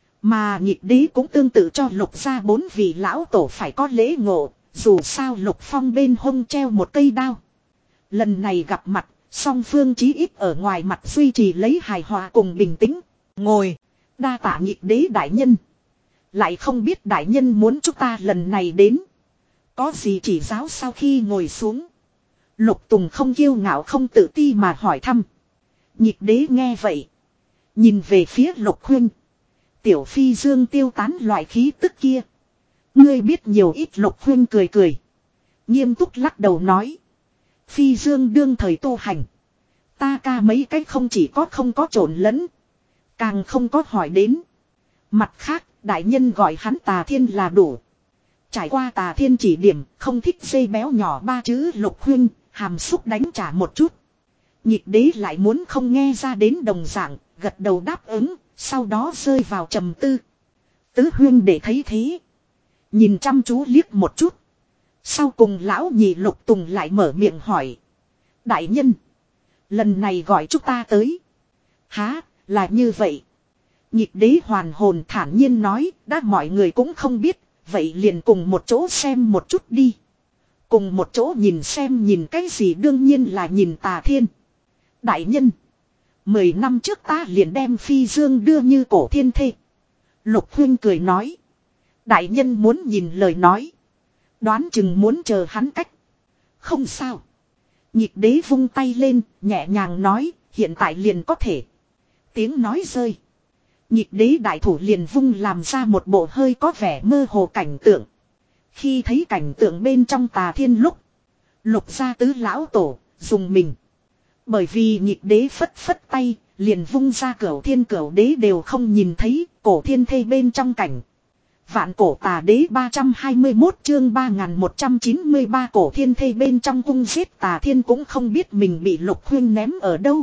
Mà nghịch đế cũng tương tự cho Lục gia bốn vị lão tổ phải có lễ ngộ. Dù sao Lục Phong bên hông treo một cây đao. Lần này gặp mặt, song phương chí ít ở ngoài mặt duy trì lấy hài hòa cùng bình tĩnh. Ngồi, đa tạ nghịch đế đại nhân. Lại không biết đại nhân muốn chúng ta lần này đến. Có gì chỉ giáo sau khi ngồi xuống. Lục Tùng không kiêu ngạo không tự ti mà hỏi thăm. Nhịp đế nghe vậy. Nhìn về phía Lục Huyên. Tiểu phi dương tiêu tán loại khí tức kia. Ngươi biết nhiều ít. Lục Huyên cười cười. Nghiêm túc lắc đầu nói. Phi dương đương thời tu hành. Ta ca mấy cái không chỉ có không có trộn lẫn. Càng không có hỏi đến. Mặt khác đại nhân gọi hắn Tà Thiên là đủ. Trải qua Tà Thiên chỉ điểm, không thích dây béo nhỏ ba chữ. Lục Huyên, hàm xúc đánh trả một chút. Nhịp đế lại muốn không nghe ra đến đồng dạng, gật đầu đáp ứng, sau đó rơi vào trầm tư. Tứ Huyên để thấy thế. Nhìn chăm chú liếc một chút. Sau cùng lão nhị Lục Tùng lại mở miệng hỏi. Đại nhân, lần này gọi chúng ta tới. Há, là như vậy. Nhịp đế hoàn hồn thản nhiên nói, đã mọi người cũng không biết. Vậy liền cùng một chỗ xem một chút đi. Cùng một chỗ nhìn xem nhìn cái gì, đương nhiên là nhìn Tà Thiên. Đại nhân, mười năm trước ta liền đem Phi Dương đưa như cổ thiên thê. Lục Huyên cười nói. Đại nhân muốn nhìn lời nói. Đoán chừng muốn chờ hắn cách. Không sao. Nhịp đế vung tay lên, nhẹ nhàng nói, hiện tại liền có thể. Tiếng nói rơi. Nhịp đế đại thủ liền vung làm ra một bộ hơi có vẻ mơ hồ cảnh tượng. Khi thấy cảnh tượng bên trong Tà Thiên lúc. Lục gia tứ lão tổ, dùng mình. Bởi vì nhịp đế phất phất tay, liền vung ra cửu thiên cửu đế đều không nhìn thấy, cổ thiên thê bên trong cảnh. Vạn cổ tà đế ba trăm hai mươi mốt chương ba nghìn một trăm chín mươi ba cổ thiên thê bên trong cung giết Tà Thiên cũng không biết mình bị Lục Huyên ném ở đâu.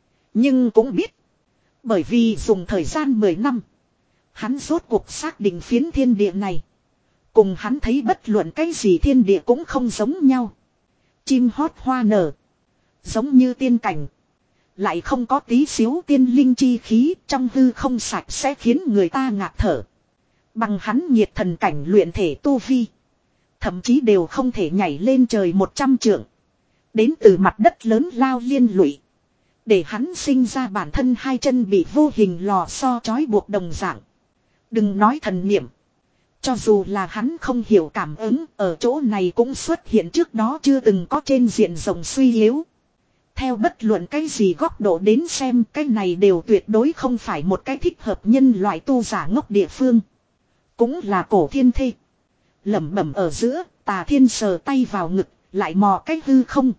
Nhưng cũng biết. Bởi vì dùng thời gian mười năm. Hắn rốt cuộc xác định phiến thiên địa này. Cùng hắn thấy bất luận cái gì thiên địa cũng không giống nhau. Chim hót hoa nở. Giống như tiên cảnh. Lại không có tí xíu tiên linh chi khí, trong hư không sạch sẽ khiến người ta ngạt thở. Bằng hắn nhiệt thần cảnh luyện thể tu vi. Thậm chí đều không thể nhảy lên trời một trăm trượng. Đến từ mặt đất lớn lao liên lụy. Để hắn sinh ra bản thân hai chân bị vô hình lò xo trói buộc đồng dạng. Đừng nói thần niệm. Cho dù là hắn không hiểu cảm ứng, ở chỗ này cũng xuất hiện trước đó chưa từng có trên diện rộng suy yếu. Theo bất luận cái gì góc độ đến xem, cái này đều tuyệt đối không phải một cái thích hợp nhân loại tu giả ngốc địa phương. Cũng là cổ thiên thê. Lẩm bẩm ở giữa, Tà Thiên sờ tay vào ngực, lại mò cái hư không.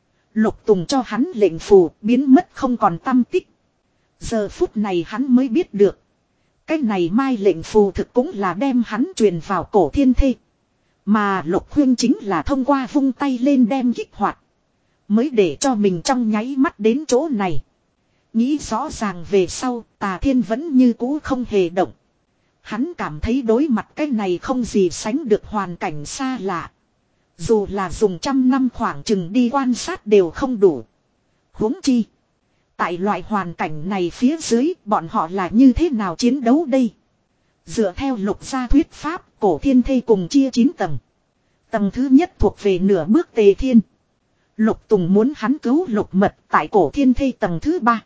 Lục Tùng cho hắn lệnh phù, biến mất không còn tăm tích. Giờ phút này hắn mới biết được. Cái này mai lệnh phù thực cũng là đem hắn truyền vào cổ thiên thê. Mà Lục Huyên chính là thông qua vung tay lên đem kích hoạt. Mới để cho mình trong nháy mắt đến chỗ này. Nghĩ rõ ràng về sau, Tà Thiên vẫn như cũ không hề động. Hắn cảm thấy đối mặt cái này không gì sánh được hoàn cảnh xa lạ. Dù là dùng trăm năm khoảng chừng đi quan sát đều không đủ. Huống chi. Tại loại hoàn cảnh này phía dưới, bọn họ là như thế nào chiến đấu đây? Dựa theo lục gia thuyết pháp, cổ thiên thê cùng chia chín tầng. Tầng thứ nhất thuộc về nửa bước tề thiên. Lục Tùng muốn hắn cứu lục mật tại cổ thiên thê tầng thứ ba.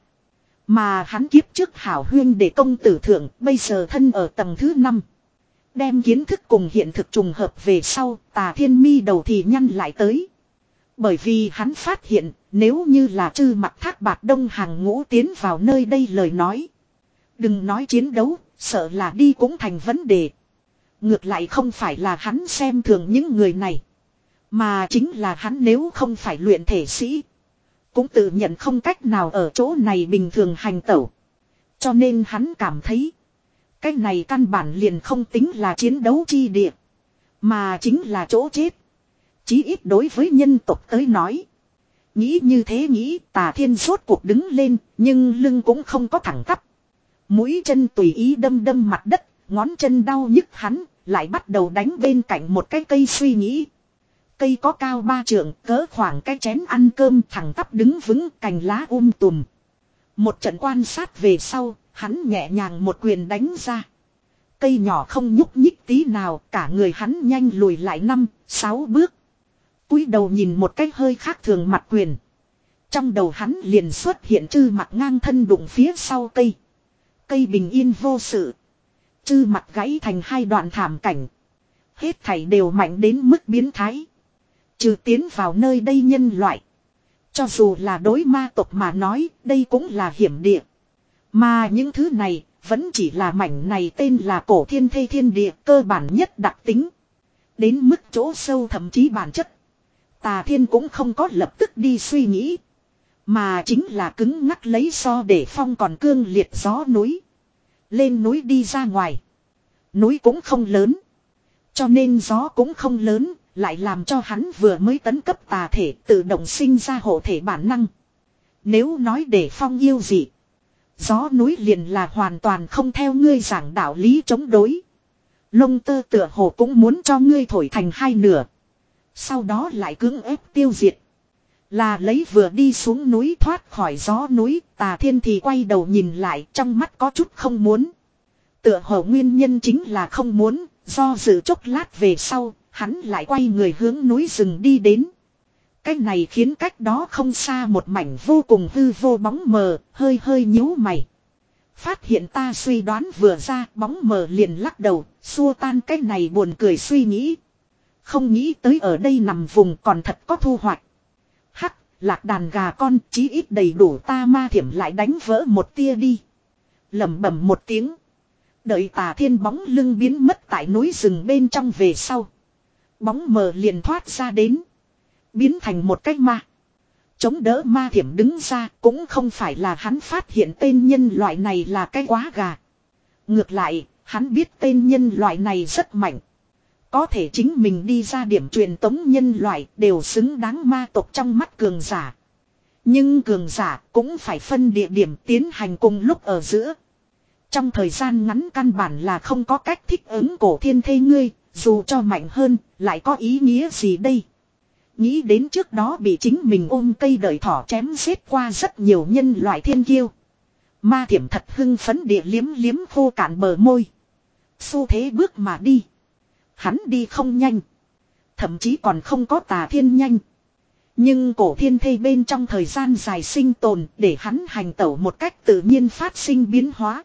Mà hắn kiếp trước hảo huyên để công tử thượng, bây giờ thân ở tầng thứ năm. Đem kiến thức cùng hiện thực trùng hợp về sau, Tà Thiên mi đầu thì nhăn lại tới. Bởi vì hắn phát hiện, nếu như là Trư Mặc Thác Bạt Đông hàng ngũ tiến vào nơi đây lời nói. Đừng nói chiến đấu, sợ là đi cũng thành vấn đề. Ngược lại không phải là hắn xem thường những người này. Mà chính là hắn nếu không phải luyện thể sĩ. Cũng tự nhận không cách nào ở chỗ này bình thường hành tẩu. Cho nên hắn cảm thấy. Cái này căn bản liền không tính là chiến đấu chi địa. Mà chính là chỗ chết. Chí ít đối với nhân tộc tới nói. Nghĩ như thế nghĩ Tà Thiên rốt cuộc đứng lên. Nhưng lưng cũng không có thẳng tắp. Mũi chân tùy ý đâm đâm mặt đất. Ngón chân đau nhức hắn. Lại bắt đầu đánh bên cạnh một cái cây suy nghĩ. Cây có cao ba trượng, cỡ khoảng cái chén ăn cơm thẳng tắp đứng vững, cành lá um tùm. Một trận quan sát về sau, hắn nhẹ nhàng một quyền đánh ra. Cây nhỏ không nhúc nhích tí nào, cả người hắn nhanh lùi lại năm, sáu bước. Cúi đầu nhìn một cái hơi khác thường mặt quyền. Trong đầu hắn liền xuất hiện Trư Mặc ngang thân đụng phía sau cây. Cây bình yên vô sự. Trư Mặc gãy thành hai đoạn thảm cảnh. Hết thảy đều mạnh đến mức biến thái. Trừ tiến vào nơi đây nhân loại. Cho dù là đối ma tộc mà nói, đây cũng là hiểm địa. Mà những thứ này, vẫn chỉ là mảnh này tên là cổ thiên thê thiên địa cơ bản nhất đặc tính. Đến mức chỗ sâu thậm chí bản chất. Tà Thiên cũng không có lập tức đi suy nghĩ. Mà chính là cứng ngắc lấy so để phong còn cương liệt gió núi. Lên núi đi ra ngoài. Núi cũng không lớn. Cho nên gió cũng không lớn. Lại làm cho hắn vừa mới tấn cấp tà thể tự động sinh ra hộ thể bản năng. Nếu nói để phong yêu gì. Gió núi liền là hoàn toàn không theo ngươi giảng đạo lý chống đối. Lông tơ tựa hồ cũng muốn cho ngươi thổi thành hai nửa. Sau đó lại cưỡng ép tiêu diệt. Là lấy vừa đi xuống núi thoát khỏi gió núi. Tà Thiên thì quay đầu nhìn lại trong mắt có chút không muốn. Tựa hồ nguyên nhân chính là không muốn. Do dự chốc lát về sau. Hắn lại quay người hướng núi rừng đi đến. Cái này khiến cách đó không xa một mảnh vô cùng hư vô bóng mờ, hơi hơi nhíu mày. Phát hiện ta suy đoán vừa ra, bóng mờ liền lắc đầu, xua tan cái này buồn cười suy nghĩ. Không nghĩ tới ở đây nằm vùng còn thật có thu hoạch. Hắc, lạc đàn gà con chí ít đầy đủ ta ma thiểm lại đánh vỡ một tia đi. Lẩm bẩm một tiếng. Đợi Tà Thiên bóng lưng biến mất tại núi rừng bên trong về sau. Bóng mờ liền thoát ra đến. Biến thành một cái ma. Chống đỡ ma thiểm đứng ra cũng không phải là hắn phát hiện tên nhân loại này là cái quá gà. Ngược lại, hắn biết tên nhân loại này rất mạnh. Có thể chính mình đi ra điểm truyền tống nhân loại đều xứng đáng ma tộc trong mắt cường giả. Nhưng cường giả cũng phải phân địa điểm tiến hành cùng lúc ở giữa. Trong thời gian ngắn căn bản là không có cách thích ứng cổ thiên thê ngươi. Dù cho mạnh hơn, lại có ý nghĩa gì đây? Nghĩ đến trước đó bị chính mình ôm cây đợi thỏ chém giết qua rất nhiều nhân loại thiên kiêu. Ma thiểm thật hưng phấn địa liếm liếm khô cạn bờ môi. Xu thế bước mà đi. Hắn đi không nhanh. Thậm chí còn không có Tà Thiên nhanh. Nhưng cổ thiên thê bên trong thời gian dài sinh tồn để hắn hành tẩu một cách tự nhiên phát sinh biến hóa.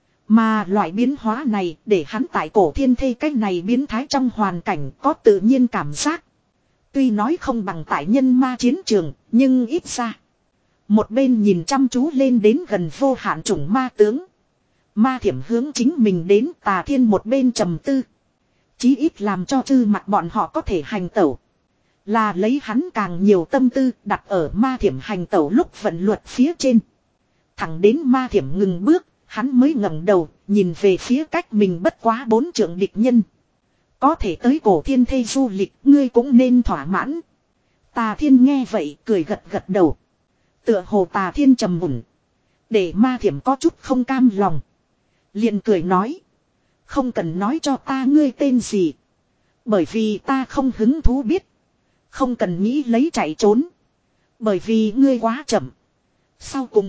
Mà loại biến hóa này để hắn tại cổ thiên thê cái này biến thái trong hoàn cảnh có tự nhiên cảm giác. Tuy nói không bằng tại nhân ma chiến trường, nhưng ít ra. Một bên nhìn chăm chú lên đến gần vô hạn chủng ma tướng. Ma thiểm hướng chính mình đến, Tà Thiên một bên trầm tư. Chí ít làm cho chư mặt bọn họ có thể hành tẩu. Là lấy hắn càng nhiều tâm tư đặt ở ma thiểm hành tẩu lúc vận luật phía trên. Thẳng đến ma thiểm ngừng bước, hắn mới ngẩng đầu, nhìn về phía cách mình bất quá bốn trượng địch nhân. Có thể tới cổ thiên thê du lịch, ngươi cũng nên thỏa mãn. Tà Thiên nghe vậy, cười gật gật đầu. Tựa hồ Tà Thiên trầm mùn. Để ma thiểm có chút không cam lòng. Liền cười nói. Không cần nói cho ta ngươi tên gì. Bởi vì ta không hứng thú biết. Không cần nghĩ lấy chạy trốn. Bởi vì ngươi quá chậm. Sau cùng.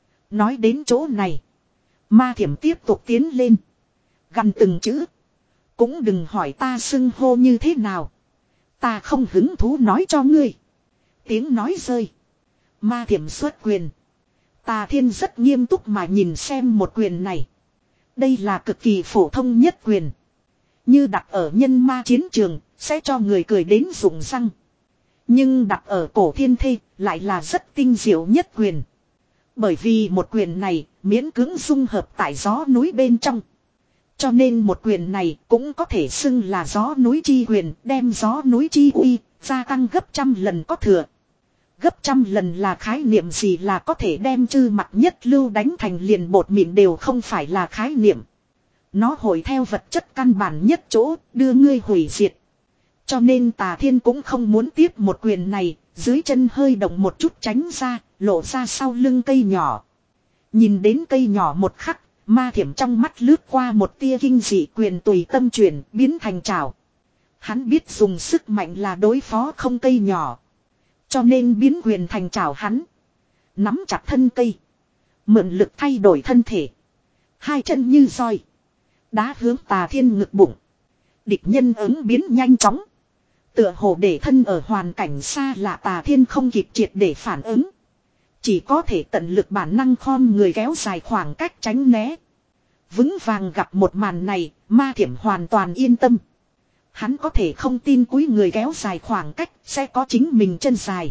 Nói đến chỗ này. Ma thiểm tiếp tục tiến lên. Gần từng chữ. Cũng đừng hỏi ta xưng hô như thế nào. Ta không hứng thú nói cho ngươi. Tiếng nói rơi. Ma thiểm xuất quyền. Tà Thiên rất nghiêm túc mà nhìn xem một quyền này. Đây là cực kỳ phổ thông nhất quyền. Như đặt ở nhân ma chiến trường, sẽ cho người cười đến rụng răng. Nhưng đặt ở cổ thiên thê, lại là rất tinh diệu nhất quyền. Bởi vì một quyền này, miễn cưỡng dung hợp tại gió núi bên trong. Cho nên một quyền này cũng có thể xưng là gió núi chi quyền, đem gió núi chi uy, gia tăng gấp trăm lần có thừa. Gấp trăm lần là khái niệm gì, là có thể đem chư mặt nhất lưu đánh thành liền bột mịn đều không phải là khái niệm. Nó hội theo vật chất căn bản nhất chỗ, đưa ngươi hủy diệt. Cho nên Tà Thiên cũng không muốn tiếp một quyền này, dưới chân hơi động một chút tránh ra, lộ ra sau lưng cây nhỏ. Nhìn đến cây nhỏ một khắc, ma thiểm trong mắt lướt qua một tia kinh dị, quyền tùy tâm chuyển, biến thành trảo. Hắn biết dùng sức mạnh là đối phó không cây nhỏ. Cho nên biến quyền thành trảo hắn. Nắm chặt thân cây. Mượn lực thay đổi thân thể. Hai chân như roi. Đá hướng Tà Thiên ngực bụng. Địch nhân ứng biến nhanh chóng. Tựa hồ để thân ở hoàn cảnh xa lạ, Tà Thiên không kịp triệt để phản ứng. Chỉ có thể tận lực bản năng khom người kéo dài khoảng cách tránh né. Vững vàng gặp một màn này, ma thiểm hoàn toàn yên tâm. Hắn có thể không tin cúi người kéo dài khoảng cách sẽ có chính mình chân dài.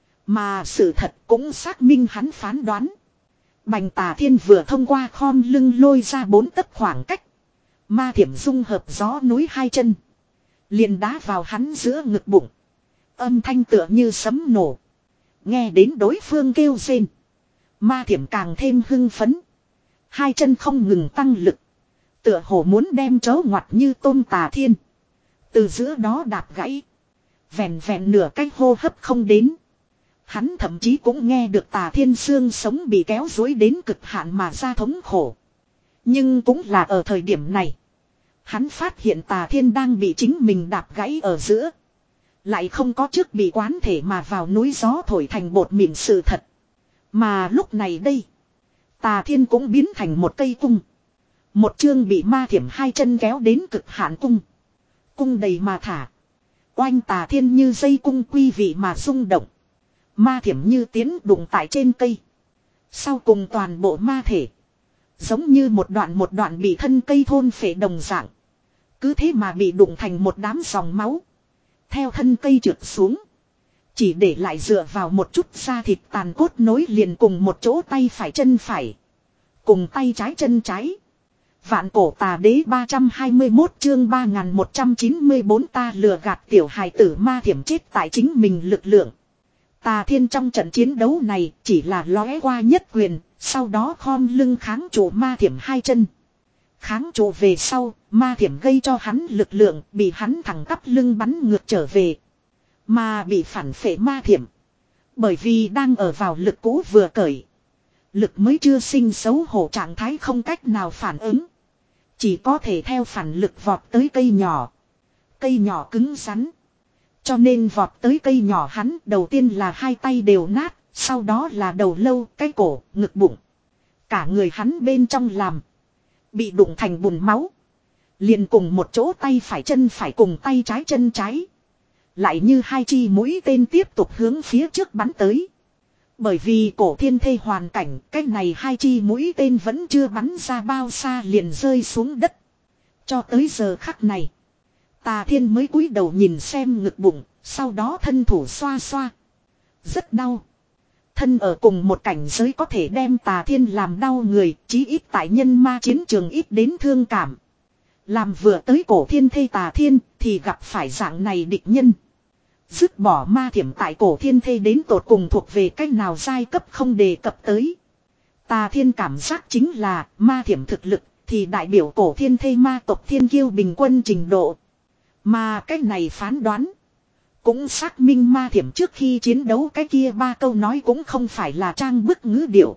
Mà sự thật cũng xác minh hắn phán đoán. Bành Tà Thiên vừa thông qua khom lưng lôi ra bốn tấc khoảng cách. Ma thiểm dung hợp gió núi hai chân. Liền đá vào hắn giữa ngực bụng. Âm thanh tựa như sấm nổ. Nghe đến đối phương kêu rên. Ma thiểm càng thêm hưng phấn. Hai chân không ngừng tăng lực. Tựa hồ muốn đem chó ngoặt như tôm Tà Thiên. Từ giữa đó đạp gãy. Vẹn vẹn nửa cách hô hấp không đến. Hắn thậm chí cũng nghe được Tà Thiên xương sống bị kéo dối đến cực hạn mà ra thống khổ. Nhưng cũng là ở thời điểm này. Hắn phát hiện Tà Thiên đang bị chính mình đạp gãy ở giữa. Lại không có trước bị quán thể mà vào núi gió thổi thành bột mịn sự thật. Mà lúc này đây. Tà Thiên cũng biến thành một cây cung. Một chương bị ma thiểm hai chân kéo đến cực hạn cung. Cung đầy mà thả. Oanh Tà Thiên như dây cung quy vị mà rung động. Ma thiểm như tiến đụng tại trên cây. Sau cùng toàn bộ ma thể. Giống như một đoạn một đoạn bị thân cây thôn phệ đồng dạng. Cứ thế mà bị đụng thành một đám dòng máu. Theo thân cây trượt xuống. Chỉ để lại dựa vào một chút da thịt tàn cốt nối liền cùng một chỗ tay phải chân phải. Cùng tay trái chân trái. Vạn cổ tà đế ba trăm hai mươi mốt chương ba nghìn một trăm chín mươi bốn ta lừa gạt tiểu hài tử ma thiểm chết tại chính mình lực lượng. Tà Thiên trong trận chiến đấu này chỉ là lóe qua nhất quyền, sau đó khom lưng kháng trụ ma thiểm hai chân. Kháng trụ về sau, ma thiểm gây cho hắn lực lượng, bị hắn thẳng tắp lưng bắn ngược trở về. Mà bị phản phệ ma thiểm. Bởi vì đang ở vào lực cũ vừa cởi. Lực mới chưa sinh xấu hổ trạng thái không cách nào phản ứng. Chỉ có thể theo phản lực vọt tới cây nhỏ. Cây nhỏ cứng rắn. Cho nên vọt tới cây nhỏ hắn đầu tiên là hai tay đều nát. Sau đó là đầu lâu, cái cổ, ngực bụng. Cả người hắn bên trong làm. Bị đụng thành bùn máu. Liền cùng một chỗ tay phải chân phải cùng tay trái chân trái. Lại như hai chi mũi tên tiếp tục hướng phía trước bắn tới. Bởi vì cổ thiên thê hoàn cảnh, cái này hai chi mũi tên vẫn chưa bắn ra bao xa liền rơi xuống đất. Cho tới giờ khắc này, Tà Thiên mới cúi đầu nhìn xem ngực bụng, sau đó thân thủ xoa xoa. Rất đau. Thân ở cùng một cảnh giới có thể đem Tà Thiên làm đau người, chí ít tại nhân ma chiến trường ít đến thương cảm. Làm vừa tới cổ thiên thê Tà Thiên thì gặp phải dạng này địch nhân. Dứt bỏ ma thiểm tại cổ thiên thê đến tột cùng thuộc về cách nào giai cấp không đề cập tới. Tà Thiên cảm giác chính là ma thiểm thực lực thì đại biểu cổ thiên thê ma tộc thiên kiêu bình quân trình độ. Mà cách này phán đoán cũng xác minh ma thiểm trước khi chiến đấu cái kia ba câu nói cũng không phải là trang bức ngữ điệu,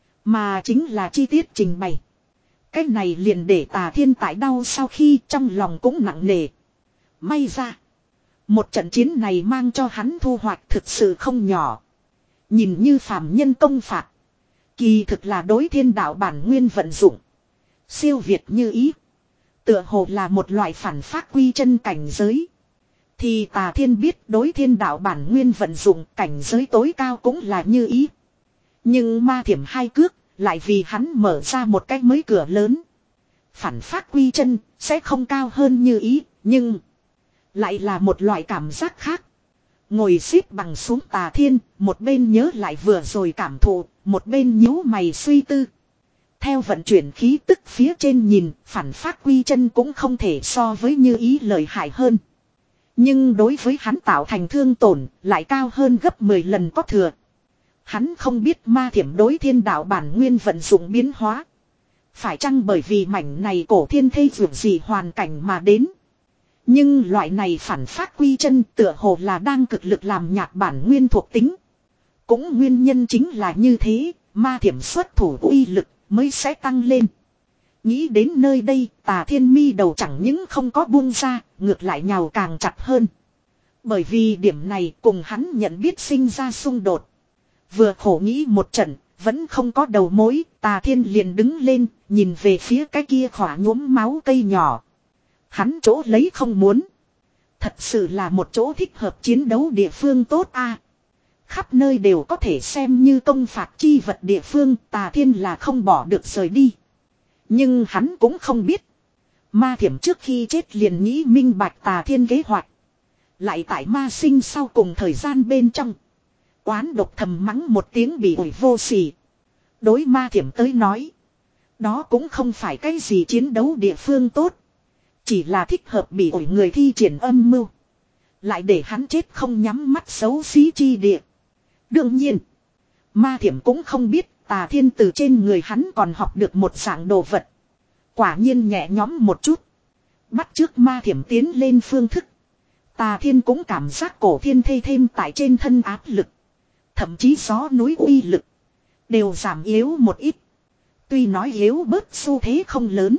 mà chính là chi tiết trình bày. Cái này liền để Tà Thiên tại đau sau khi trong lòng cũng nặng nề. May ra một trận chiến này mang cho hắn thu hoạch thực sự không nhỏ. Nhìn như phàm nhân công phạt, kỳ thực là đối thiên đạo bản nguyên vận dụng. Siêu việt như ý, tựa hồ là một loại phản phát quy chân cảnh giới. Thì Tà Thiên biết đối thiên đạo bản nguyên vận dụng cảnh giới tối cao cũng là như ý. Nhưng ma thiểm hai cước lại vì hắn mở ra một cái mới cửa lớn. Phản phát quy chân sẽ không cao hơn như ý, nhưng lại là một loại cảm giác khác. Ngồi xếp bằng xuống Tà Thiên, một bên nhớ lại vừa rồi cảm thụ, một bên nhíu mày suy tư. Theo vận chuyển khí tức phía trên nhìn, phản phát quy chân cũng không thể so với như ý lợi hại hơn. Nhưng đối với hắn tạo thành thương tổn lại cao hơn gấp mười lần có thừa. Hắn không biết ma thiểm đối thiên đạo bản nguyên vận dụng biến hóa. Phải chăng bởi vì mảnh này cổ thiên thê vượt gì hoàn cảnh mà đến. Nhưng loại này phản phát quy chân tựa hồ là đang cực lực làm nhạt bản nguyên thuộc tính. Cũng nguyên nhân chính là như thế, ma thiểm xuất thủ uy lực mới sẽ tăng lên. Nghĩ đến nơi đây, Tà Thiên mi đầu chẳng những không có buông ra, ngược lại nhào càng chặt hơn. Bởi vì điểm này cùng hắn nhận biết sinh ra xung đột. Vừa khổ nghĩ một trận, vẫn không có đầu mối, Tà Thiên liền đứng lên, nhìn về phía cái kia khỏa nhuốm máu cây nhỏ. Hắn chỗ lấy không muốn. Thật sự là một chỗ thích hợp chiến đấu địa phương tốt a. Khắp nơi đều có thể xem như công phạt chi vật địa phương, Tà Thiên là không bỏ được rời đi. Nhưng hắn cũng không biết. Ma thiểm trước khi chết liền nghĩ minh bạch Tà Thiên kế hoạch. Lại tại ma sinh sau cùng thời gian bên trong. Oán độc thầm mắng một tiếng bị ủi vô sỉ. Đối ma thiểm tới nói. Đó cũng không phải cái gì chiến đấu địa phương tốt. Chỉ là thích hợp bị ủi người thi triển âm mưu. Lại để hắn chết không nhắm mắt xấu xí chi địa. Đương nhiên. Ma thiểm cũng không biết Tà Thiên từ trên người hắn còn học được một dạng đồ vật. Quả nhiên nhẹ nhõm một chút. Bắt trước ma thiểm tiến lên phương thức. Tà Thiên cũng cảm giác cổ thiên thê thêm tại trên thân áp lực. Thậm chí gió núi uy lực. Đều giảm yếu một ít. Tuy nói yếu bớt xu thế không lớn.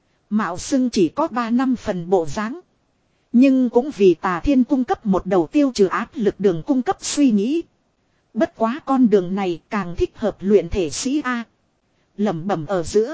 Mạo xưng chỉ có ba năm phần bộ dáng. Nhưng cũng vì Tà Thiên cung cấp một đầu tiêu trừ áp lực đường cung cấp suy nghĩ. Bất quá con đường này càng thích hợp luyện thể sĩ A. Lẩm bẩm ở giữa.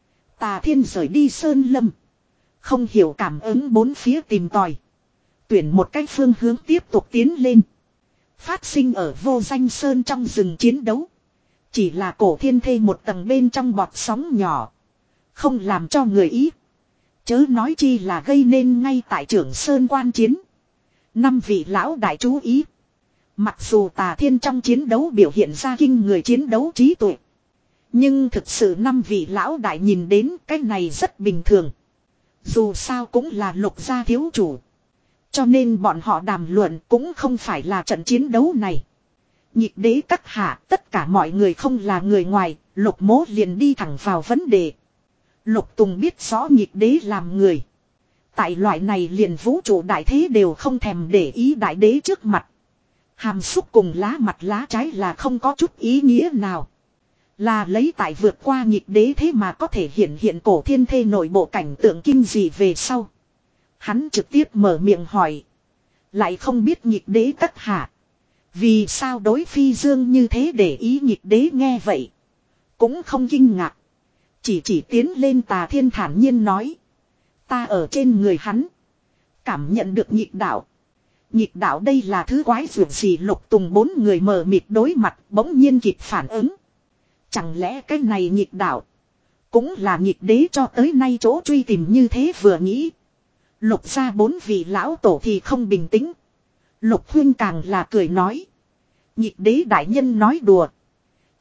Tà Thiên rời đi sơn lâm. Không hiểu cảm ứng bốn phía tìm tòi. Tuyển một cách phương hướng tiếp tục tiến lên. Phát sinh ở vô danh sơn trong rừng chiến đấu. Chỉ là cổ thiên thê một tầng bên trong bọt sóng nhỏ. Không làm cho người ý. Chớ nói chi là gây nên ngay tại trưởng sơn quan chiến. Năm vị lão đại chú ý. Mặc dù Tà Thiên trong chiến đấu biểu hiện ra kinh người chiến đấu trí tuệ. Nhưng thực sự năm vị lão đại nhìn đến cái này rất bình thường. Dù sao cũng là Lục gia thiếu chủ. Cho nên bọn họ đàm luận cũng không phải là trận chiến đấu này. Nhịp đế các hạ, tất cả mọi người không là người ngoài, Lục Mố liền đi thẳng vào vấn đề. Lục Tùng biết rõ nhịp đế làm người. Tại loại này liền vũ trụ đại thế đều không thèm để ý đại đế trước mặt. Hàm xúc cùng lá mặt lá trái là không có chút ý nghĩa nào. Là lấy tại vượt qua nhịp đế thế mà có thể hiện hiện cổ thiên thê nội bộ cảnh tượng kinh dị về sau. Hắn trực tiếp mở miệng hỏi. Lại không biết nhịp đế các hạ. Vì sao đối phi dương như thế để ý nhịp đế nghe vậy. Cũng không kinh ngạc. Chỉ chỉ tiến lên Tà Thiên thản nhiên nói. Ta ở trên người hắn. Cảm nhận được nhịp đạo. Nhịp đạo đây là thứ quái dường gì Lục Tùng bốn người mờ mịt đối mặt bỗng nhiên kịp phản ứng. Chẳng lẽ cái này nhịp đạo. Cũng là nhịp đế cho tới nay chỗ truy tìm như thế vừa nghĩ. Lục ra bốn vị lão tổ thì không bình tĩnh. Lục huyên càng là cười nói. Nhịp đế đại nhân nói đùa.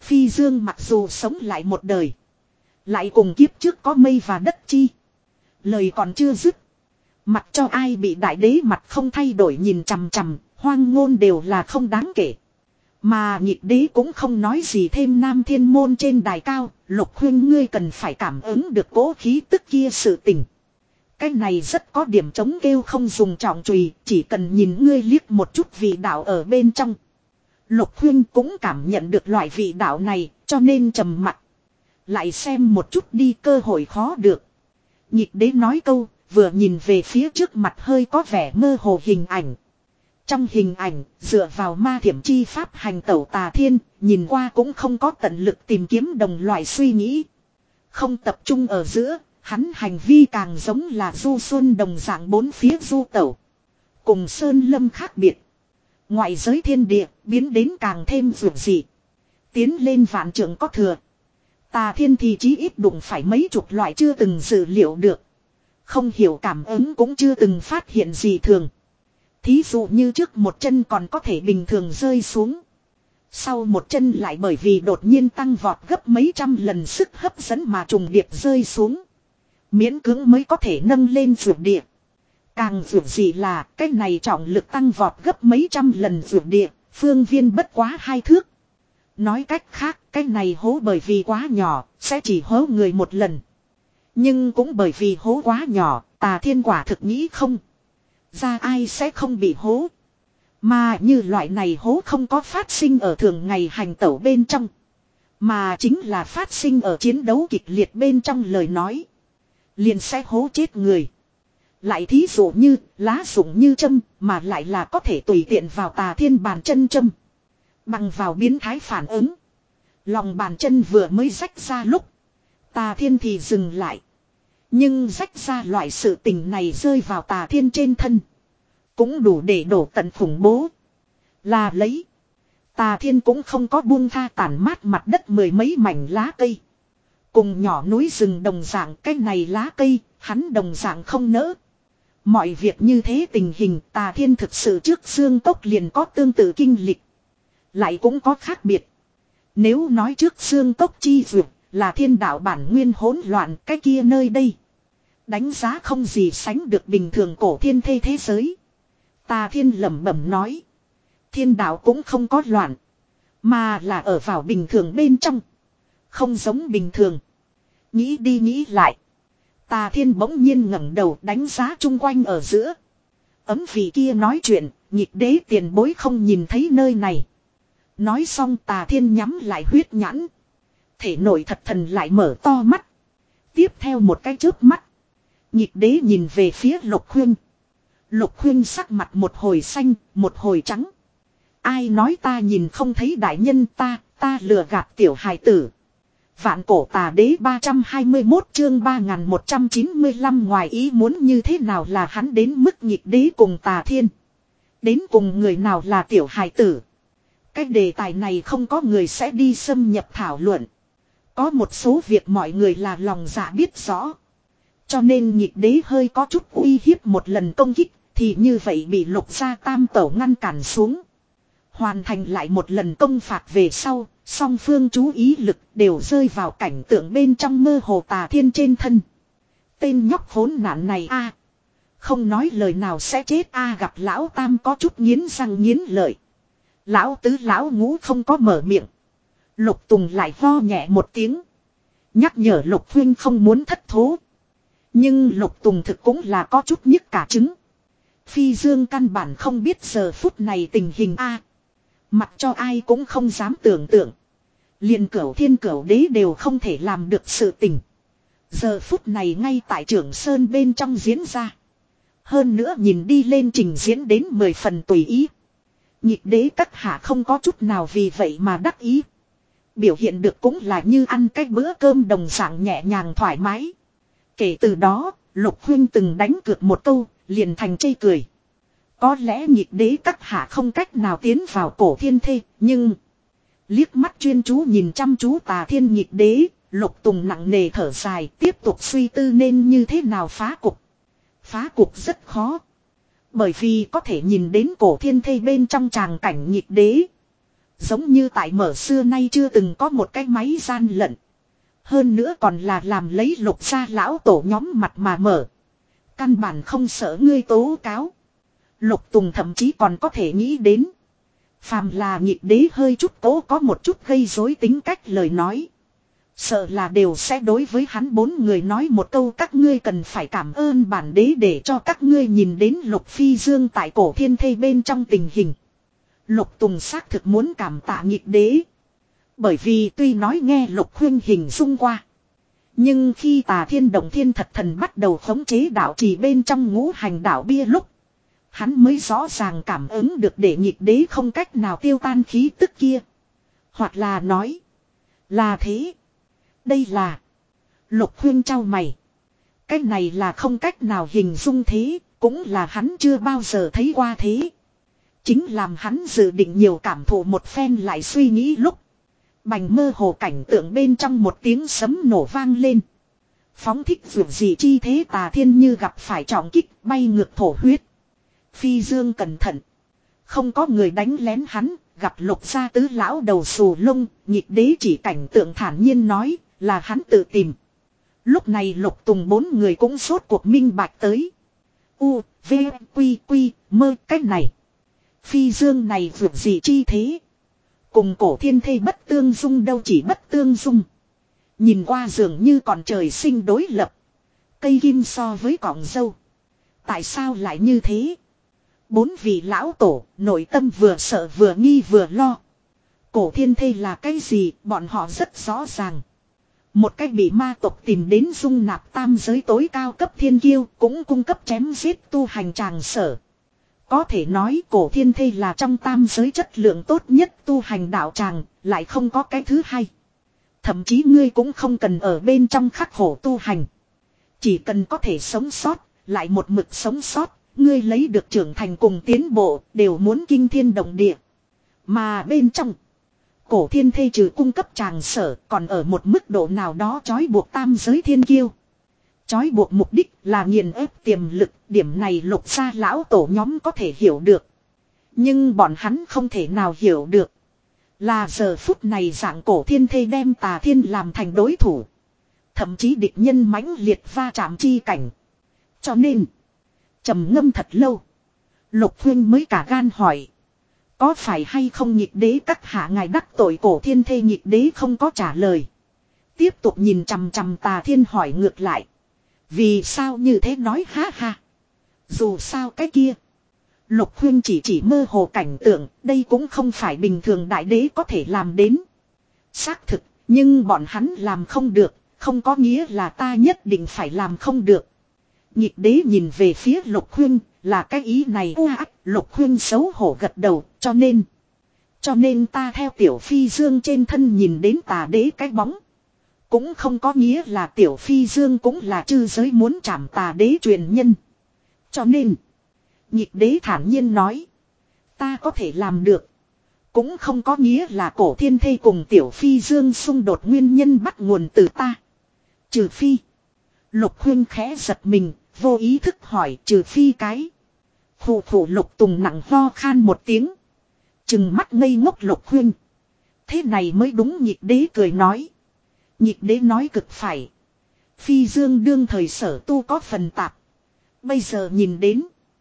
Phi dương mặc dù sống lại một đời. Lại cùng kiếp trước có mây và đất chi. Lời còn chưa dứt. Mặc cho ai bị đại đế mặt không thay đổi nhìn chằm chằm, hoang ngôn đều là không đáng kể. Mà nhịp đế cũng không nói gì thêm. Nam thiên môn trên đài cao, Lục Huynh ngươi cần phải cảm ứng được cố khí tức kia sự tình. Cái này rất có điểm chống kêu không dùng trọng chùy, chỉ cần nhìn ngươi liếc một chút vị đạo ở bên trong. Lục Huynh cũng cảm nhận được loại vị đạo này, cho nên trầm mặc. Lại xem một chút đi, cơ hội khó được. Nhịp đế nói câu, vừa nhìn về phía trước mặt hơi có vẻ mơ hồ hình ảnh. Trong hình ảnh, dựa vào ma thiểm chi pháp hành tẩu Tà Thiên, nhìn qua cũng không có tận lực tìm kiếm đồng loại suy nghĩ. Không tập trung ở giữa, hắn hành vi càng giống là du xuân đồng dạng bốn phía du tẩu. Cùng sơn lâm khác biệt. Ngoại giới thiên địa, biến đến càng thêm dường dị. Tiến lên vạn trượng có thừa. Tà Thiên thì chí ít đụng phải mấy chục loại chưa từng dự liệu được. Không hiểu cảm ứng cũng chưa từng phát hiện gì thường. Thí dụ như trước một chân còn có thể bình thường rơi xuống. Sau một chân lại bởi vì đột nhiên tăng vọt gấp mấy trăm lần sức hấp dẫn mà trùng điệp rơi xuống. Miễn cưỡng mới có thể nâng lên vượt địa. Càng vượt gì là cái này trọng lực tăng vọt gấp mấy trăm lần vượt địa, phương viên bất quá hai thước. Nói cách khác, cái này hố bởi vì quá nhỏ, sẽ chỉ hố người một lần. Nhưng cũng bởi vì hố quá nhỏ, Tà Thiên quả thực nghĩ không ra ai sẽ không bị hố. Mà như loại này hố không có phát sinh ở thường ngày hành tẩu bên trong. Mà chính là phát sinh ở chiến đấu kịch liệt bên trong lời nói. Liền sẽ hố chết người. Lại thí dụ như lá dụng như châm mà lại là có thể tùy tiện vào Tà Thiên bàn chân châm. Bằng vào biến thái phản ứng. Lòng bàn chân vừa mới rách ra lúc. Tà Thiên thì dừng lại. Nhưng rách ra loại sự tình này rơi vào Tà Thiên trên thân. Cũng đủ để đổ tận khủng bố. Là lấy. Tà Thiên cũng không có buông tha tàn mát mặt đất mười mấy mảnh lá cây. Cùng nhỏ núi rừng đồng dạng cái này lá cây, hắn đồng dạng không nỡ. Mọi việc như thế tình hình Tà Thiên thực sự trước xương cốc liền có tương tự kinh lịch. Lại cũng có khác biệt. Nếu nói trước xương cốc chi dược là thiên đạo bản nguyên hỗn loạn cái kia nơi đây. Đánh giá không gì sánh được bình thường cổ thiên thê thế giới. Tà Thiên lẩm bẩm nói. Thiên đạo cũng không có loạn. Mà là ở vào bình thường bên trong. Không giống bình thường. Nghĩ đi nghĩ lại. Tà Thiên bỗng nhiên ngẩng đầu đánh giá chung quanh ở giữa. Ấm vị kia nói chuyện, nhịp đế tiền bối không nhìn thấy nơi này. Nói xong Tà Thiên nhắm lại huyết nhãn. Thể nội thật thần lại mở to mắt. Tiếp theo một cái chớp mắt. Nhịp đế nhìn về phía Lục Huynh. Lục Huynh sắc mặt một hồi xanh, một hồi trắng. Ai nói ta nhìn không thấy đại nhân ta, ta lừa gạt tiểu hài tử. Vạn cổ Tà Đế ba trăm hai mươi mốt chương ba nghìn một trăm chín mươi lăm ngoài ý muốn như thế nào là hắn đến mức nhịp đế cùng Tà Thiên. Đến cùng người nào là tiểu hài tử. Cái đề tài này không có người sẽ đi xâm nhập thảo luận. Có một số việc mọi người là lòng dạ biết rõ. Cho nên nhịp đế hơi có chút uy hiếp một lần công kích. Thì như vậy bị Lục gia tam tẩu ngăn cản xuống. Hoàn thành lại một lần công phạt về sau. Song phương chú ý lực đều rơi vào cảnh tượng bên trong mơ hồ Tà Thiên trên thân. Tên nhóc khốn nạn này a, không nói lời nào sẽ chết a. Gặp lão tam có chút nghiến răng nghiến lợi. Lão tứ lão ngũ không có mở miệng. Lục Tùng lại ho nhẹ một tiếng. Nhắc nhở Lục Huynh không muốn thất thố. Nhưng Lục Tùng thực cũng là có chút nhức cả trứng. Phi Dương căn bản không biết giờ phút này tình hình a. Mặc cho ai cũng không dám tưởng tượng. Liền Cửu Thiên Cửu Đế đều không thể làm được sự tình. Giờ phút này ngay tại Trưởng Sơn bên trong diễn ra. Hơn nữa nhìn đi lên trình diễn đến mười phần tùy ý. Nhịp đế các hạ không có chút nào vì vậy mà đắc ý. Biểu hiện được cũng là như ăn cái bữa cơm đồng dạng nhẹ nhàng thoải mái. Kể từ đó, Lục Huynh từng đánh cược một câu, liền thành chây cười. Có lẽ nhịp đế các hạ không cách nào tiến vào cổ thiên thê, nhưng... Liếc mắt chuyên chú nhìn chăm chú Tà Thiên nhịp đế, Lục Tùng nặng nề thở dài, tiếp tục suy tư nên như thế nào phá cục. Phá cục rất khó. Bởi vì có thể nhìn đến cổ thiên thê bên trong tràng cảnh nhịp đế. Giống như tại mở xưa nay chưa từng có một cái máy gian lận. Hơn nữa còn là làm lấy Lục gia lão tổ nhóm mặt mà mở. Căn bản không sợ ngươi tố cáo. Lục Tùng thậm chí còn có thể nghĩ đến. Phàm là nhịp đế hơi chút cố có một chút gây rối tính cách lời nói. Sợ là đều sẽ đối với hắn bốn người nói một câu các ngươi cần phải cảm ơn bản đế để cho các ngươi nhìn đến Lục Phi Dương tại cổ thiên thây bên trong tình hình. Lục Tùng xác thực muốn cảm tạ nhịp đế. Bởi vì tuy nói nghe Lục Huynh hình dung qua. Nhưng khi Tà Thiên Động Thiên Thật Thần bắt đầu khống chế đạo trì bên trong ngũ hành đạo bia lúc. Hắn mới rõ ràng cảm ứng được để nhịp đế không cách nào tiêu tan khí tức kia. Hoặc là nói. Là thế. Đây là. Lục Huynh trao mày. Cái này là không cách nào hình dung thế. Cũng là hắn chưa bao giờ thấy qua thế. Chính làm hắn dự định nhiều cảm thụ một phen lại suy nghĩ lúc. Bành mơ hồ cảnh tượng bên trong một tiếng sấm nổ vang lên. Phóng thích vượt gì chi thế Tà Thiên như gặp phải trọng kích bay ngược thổ huyết. Phi Dương cẩn thận. Không có người đánh lén hắn, gặp Lục gia tứ lão đầu xù lông, nhịp đế chỉ cảnh tượng thản nhiên nói, là hắn tự tìm. Lúc này Lục Tùng bốn người cũng sốt cuộc minh bạch tới. U, V, Quy, Quy, mơ cách này. Phi Dương này vượt gì chi thế. Cùng cổ thiên thây bất tương dung đâu chỉ bất tương dung. Nhìn qua dường như còn trời sinh đối lập. Cây kim so với cọng dâu. Tại sao lại như thế? Bốn vị lão tổ, nội tâm vừa sợ vừa nghi vừa lo. Cổ thiên thây là cái gì, bọn họ rất rõ ràng. Một cách bị ma tộc tìm đến dung nạp tam giới tối cao cấp thiên kiêu, cũng cung cấp chém giết tu hành tràng sở. Có thể nói cổ thiên thây là trong tam giới chất lượng tốt nhất tu hành đạo tràng, lại không có cái thứ hai. Thậm chí ngươi cũng không cần ở bên trong khắc khổ tu hành. Chỉ cần có thể sống sót, lại một mực sống sót. Ngươi lấy được trưởng thành cùng tiến bộ đều muốn kinh thiên động địa. Mà bên trong. Cổ thiên thây trừ cung cấp tràng sở còn ở một mức độ nào đó trói buộc tam giới thiên kiêu. Trói buộc mục đích là nghiền ép tiềm lực. Điểm này Lục gia lão tổ nhóm có thể hiểu được. Nhưng bọn hắn không thể nào hiểu được. Là giờ phút này dạng cổ thiên thây đem Tà Thiên làm thành đối thủ. Thậm chí địch nhân mãnh liệt va chạm chi cảnh. Cho nên. Trầm ngâm thật lâu. Lục Huynh mới cả gan hỏi. Có phải hay không nhịp đế các hạ ngài đắc tội cổ thiên thây nhịp đế không có trả lời. Tiếp tục nhìn chằm chằm Tà Thiên hỏi ngược lại. Vì sao như thế nói ha ha. Dù sao cái kia. Lục Huynh chỉ chỉ mơ hồ cảnh tượng. Đây cũng không phải bình thường đại đế có thể làm đến. Xác thực. Nhưng bọn hắn làm không được. Không có nghĩa là ta nhất định phải làm không được. Nhịp đế nhìn về phía Lục Huynh, là cái ý này. Ua, Lục Huynh xấu hổ gật đầu, cho nên. Cho nên ta theo Tiểu Phi Dương trên thân nhìn đến Tà đế cái bóng. Cũng không có nghĩa là Tiểu Phi Dương cũng là chư giới muốn trảm Tà đế truyền nhân. Cho nên, nhịp đế thản nhiên nói. Ta có thể làm được. Cũng không có nghĩa là cổ thiên thây cùng Tiểu Phi Dương xung đột nguyên nhân bắt nguồn từ ta. Trừ phi. Lục Huynh khẽ giật mình. Vô ý thức hỏi trừ phi cái. Khủ khủ Lục Tùng nặng ho khan một tiếng. Chừng mắt ngây ngốc Lục Huynh. Thế này mới đúng nhịp đế cười nói. Nhịp đế nói cực phải. Phi Dương đương thời sở tu có phần tạp. Bây giờ nhìn đến.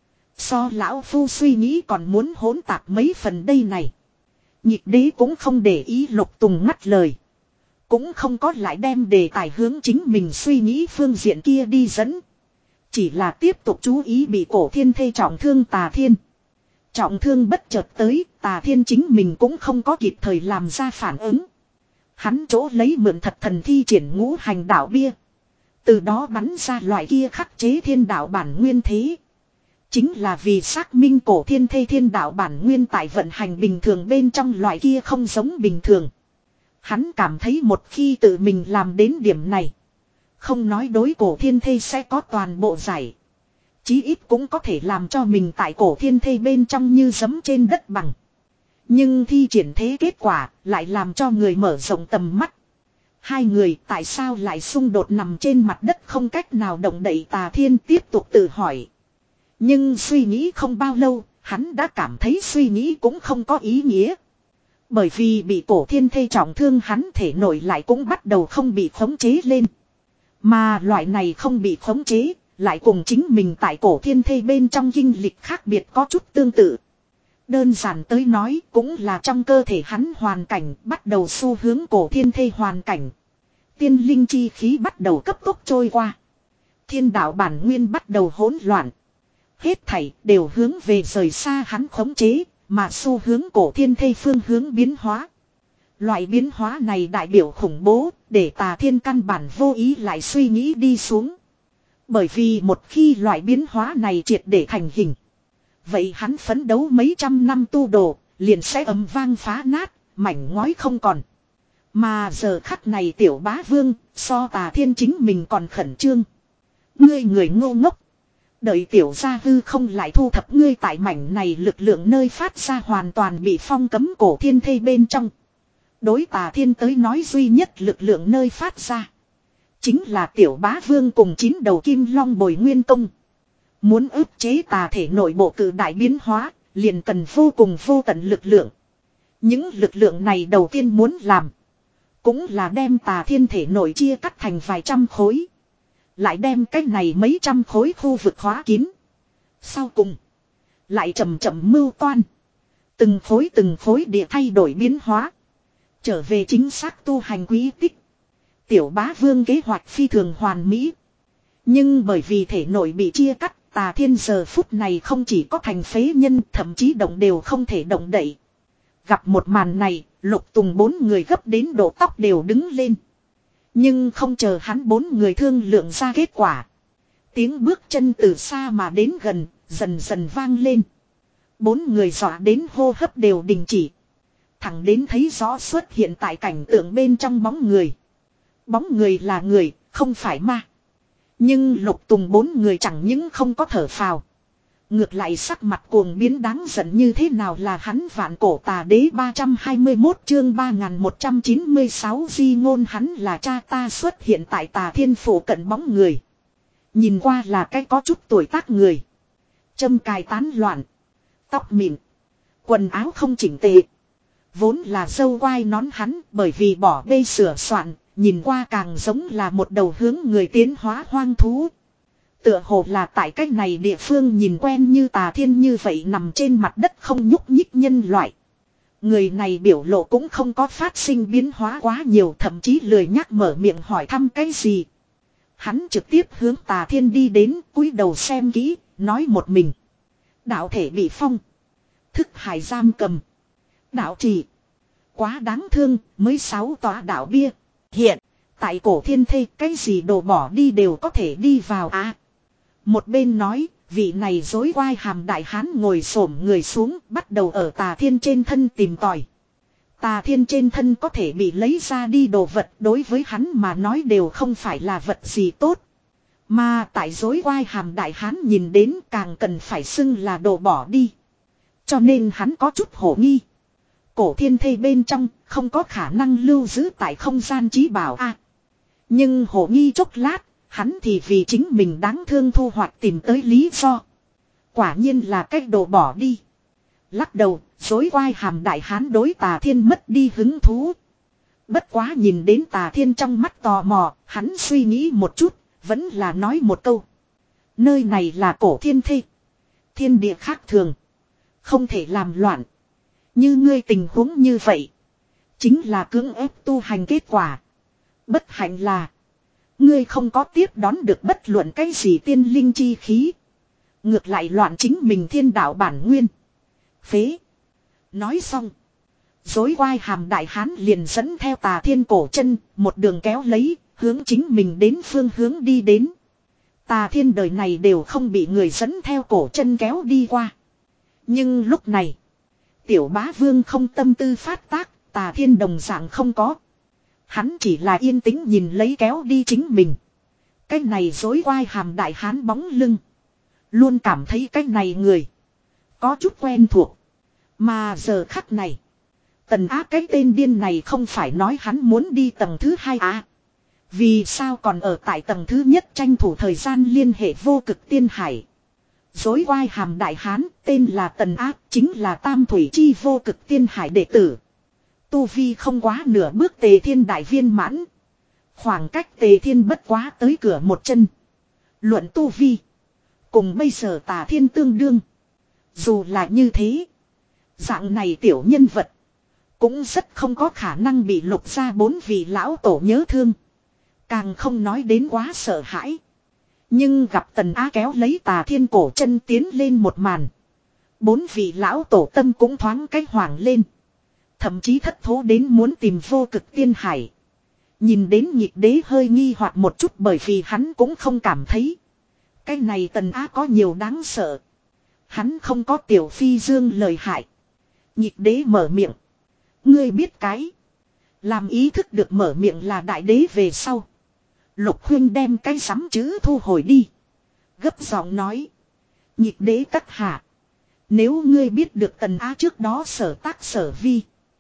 So lão phu suy nghĩ còn muốn hỗn tạp mấy phần đây này. Nhịp đế cũng không để ý Lục Tùng ngắt lời. Cũng không có lại đem đề tài hướng chính mình suy nghĩ phương diện kia đi dẫn. Chỉ là tiếp tục chú ý bị cổ thiên thây trọng thương Tà Thiên. Trọng thương bất chợt tới, Tà Thiên chính mình cũng không có kịp thời làm ra phản ứng. Hắn chỗ lấy mượn thật thần thi triển ngũ hành đạo bia. Từ đó bắn ra loại kia khắc chế thiên đạo bản nguyên thế. Chính là vì xác minh cổ thiên thây thiên đạo bản nguyên tại vận hành bình thường bên trong loại kia không giống bình thường. Hắn cảm thấy một khi tự mình làm đến điểm này. Không nói đối cổ thiên thây sẽ có toàn bộ giải. Chí ít cũng có thể làm cho mình tại cổ thiên thây bên trong như giấm trên đất bằng. Nhưng thi triển thế kết quả lại làm cho người mở rộng tầm mắt. Hai người tại sao lại xung đột nằm trên mặt đất không cách nào động đậy Tà Thiên tiếp tục tự hỏi. Nhưng suy nghĩ không bao lâu, hắn đã cảm thấy suy nghĩ cũng không có ý nghĩa. Bởi vì bị cổ thiên thê trọng thương hắn thể nội lại cũng bắt đầu không bị khống chế lên. Mà loại này không bị khống chế, lại cùng chính mình tại cổ thiên thê bên trong kinh lịch khác biệt có chút tương tự. Đơn giản tới nói cũng là trong cơ thể hắn hoàn cảnh bắt đầu xu hướng cổ thiên thê hoàn cảnh. Tiên linh chi khí bắt đầu cấp tốc trôi qua. Thiên đạo bản nguyên bắt đầu hỗn loạn. Hết thảy đều hướng về rời xa hắn khống chế, mà xu hướng cổ thiên thê phương hướng biến hóa. Loại biến hóa này đại biểu khủng bố, để Tà Thiên căn bản vô ý lại suy nghĩ đi xuống. Bởi vì một khi loại biến hóa này triệt để thành hình, vậy hắn phấn đấu mấy trăm năm tu đồ, liền sẽ ầm vang phá nát, mảnh ngói không còn. Mà giờ khắc này tiểu bá vương, so Tà Thiên chính mình còn khẩn trương. Ngươi người ngô ngốc. Đợi tiểu gia hư không lại thu thập ngươi tại mảnh này lực lượng nơi phát ra hoàn toàn bị phong cấm cổ thiên thê bên trong. Đối Tà Thiên tới nói duy nhất lực lượng nơi phát ra. Chính là tiểu bá vương cùng chín đầu kim long bồi nguyên công. Muốn ức chế tà thể nội bộ cử đại biến hóa, liền cần vô cùng vô tận lực lượng. Những lực lượng này đầu tiên muốn làm, cũng là đem Tà Thiên thể nội chia cắt thành vài trăm khối. Lại đem cái này mấy trăm khối khu vực khóa kín. Sau cùng, lại chậm chậm mưu toan. Từng khối từng khối địa thay đổi biến hóa. Trở về chính xác tu hành quý tích. Tiểu bá vương kế hoạch phi thường hoàn mỹ. Nhưng bởi vì thể nội bị chia cắt, Tà Thiên giờ phút này không chỉ có thành phế nhân, thậm chí động đều không thể động đậy. Gặp một màn này, Lục Tùng bốn người gấp đến độ tóc đều đứng lên. Nhưng không chờ hắn bốn người thương lượng ra kết quả. Tiếng bước chân từ xa mà đến gần, dần dần vang lên. Bốn người dọa đến hô hấp đều đình chỉ. Thẳng đến thấy rõ xuất hiện tại cảnh tượng bên trong bóng người. Bóng người là người, không phải ma. Nhưng Lục Tùng bốn người chẳng những không có thở phào. Ngược lại sắc mặt cuồng biến đáng giận như thế nào là hắn vạn cổ tà đế ba trăm hai mươi mốt chương ba nghìn một trăm chín mươi sáu di ngôn hắn là cha ta xuất hiện tại Tà Thiên phủ cận bóng người. Nhìn qua là cái có chút tuổi tác người. Châm cài tán loạn. Tóc mịn. Quần áo không chỉnh tề. Vốn là dâu quai nón hắn bởi vì bỏ bê sửa soạn, nhìn qua càng giống là một đầu hướng người tiến hóa hoang thú. Tựa hồ là tại cách này địa phương nhìn quen như Tà Thiên như vậy nằm trên mặt đất không nhúc nhích nhân loại. Người này biểu lộ cũng không có phát sinh biến hóa quá nhiều, thậm chí lười nhắc mở miệng hỏi thăm cái gì. Hắn trực tiếp hướng Tà Thiên đi đến, cúi đầu xem kỹ, nói một mình. Đạo thể bị phong. Thức hải giam cầm. Đạo trì. Quá đáng thương, mới sáu tòa đạo bia. Hiện, tại cổ thiên thê cái gì đồ bỏ đi đều có thể đi vào à. Một bên nói, vị này dối quai hàm đại hán ngồi xổm người xuống, bắt đầu ở Tà Thiên trên thân tìm tòi. Tà Thiên trên thân có thể bị lấy ra đi đồ vật, đối với hắn mà nói đều không phải là vật gì tốt. Mà tại dối quai hàm đại hán nhìn đến càng cần phải xưng là đồ bỏ đi. Cho nên hắn có chút hổ nghi. Cổ thiên thê bên trong không có khả năng lưu giữ tại không gian trí bảo a. À, nhưng hổ nghi chốc lát, hắn thì vì chính mình đáng thương thu hoạch tìm tới lý do. Quả nhiên là cách đồ bỏ đi. Lắc đầu, dối quai hàm đại hán đối Tà Thiên mất đi hứng thú. Bất quá nhìn đến Tà Thiên trong mắt tò mò, hắn suy nghĩ một chút, vẫn là nói một câu. Nơi này là cổ thiên thê. Thiên địa khác thường. Không thể làm loạn. Như ngươi tình huống như vậy. Chính là cưỡng ép tu hành kết quả. Bất hạnh là. Ngươi không có tiếp đón được bất luận cái gì tiên linh chi khí. Ngược lại loạn chính mình thiên đạo bản nguyên. Phế. Nói xong. Dối quai hàm đại hán liền dẫn theo Tà Thiên cổ chân. Một đường kéo lấy. Hướng chính mình đến phương hướng đi đến. Tà Thiên đời này đều không bị người dẫn theo cổ chân kéo đi qua. Nhưng lúc này. Tiểu bá vương không tâm tư phát tác. Tà Thiên đồng dạng không có. Hắn chỉ là yên tĩnh nhìn lấy kéo đi chính mình. Cái này dối quai hàm đại hán bóng lưng. Luôn cảm thấy cái này người. Có chút quen thuộc. Mà giờ khắc này. Tần Á cái tên điên này không phải nói hắn muốn đi tầng thứ hai à. Vì sao còn ở tại tầng thứ nhất tranh thủ thời gian liên hệ vô cực tiên hải. Dối quai hàm đại hán tên là Tần Á, chính là Tam Thủy Chi vô cực tiên hải đệ tử. Tu vi không quá nửa bước Tề Thiên đại viên mãn. Khoảng cách Tề Thiên bất quá tới cửa một chân. Luận tu vi. Cùng bây giờ Tà Thiên tương đương. Dù là như thế. Dạng này tiểu nhân vật. Cũng rất không có khả năng bị Lục gia bốn vị lão tổ nhớ thương. Càng không nói đến quá sợ hãi. Nhưng gặp Tần Á kéo lấy Tà Thiên cổ chân tiến lên một màn. Bốn vị lão tổ tâm cũng thoáng cái hoảng lên. Thậm chí thất thố đến muốn tìm Vô Cực Tiên Hải. Nhìn đến Nhịp Đế hơi nghi hoặc một chút, bởi vì hắn cũng không cảm thấy cái này Tần Á có nhiều đáng sợ. Hắn không có Tiểu Phi Dương lời hại. Nhịp Đế mở miệng. Ngươi biết cái. Làm ý thức được mở miệng là đại đế về sau. Lục Huynh đem cái sắm chữ thu hồi đi. Gấp giọng nói. Nhịp Đế tất hạ. Nếu ngươi biết được Tần Á trước đó sở tác sở vi.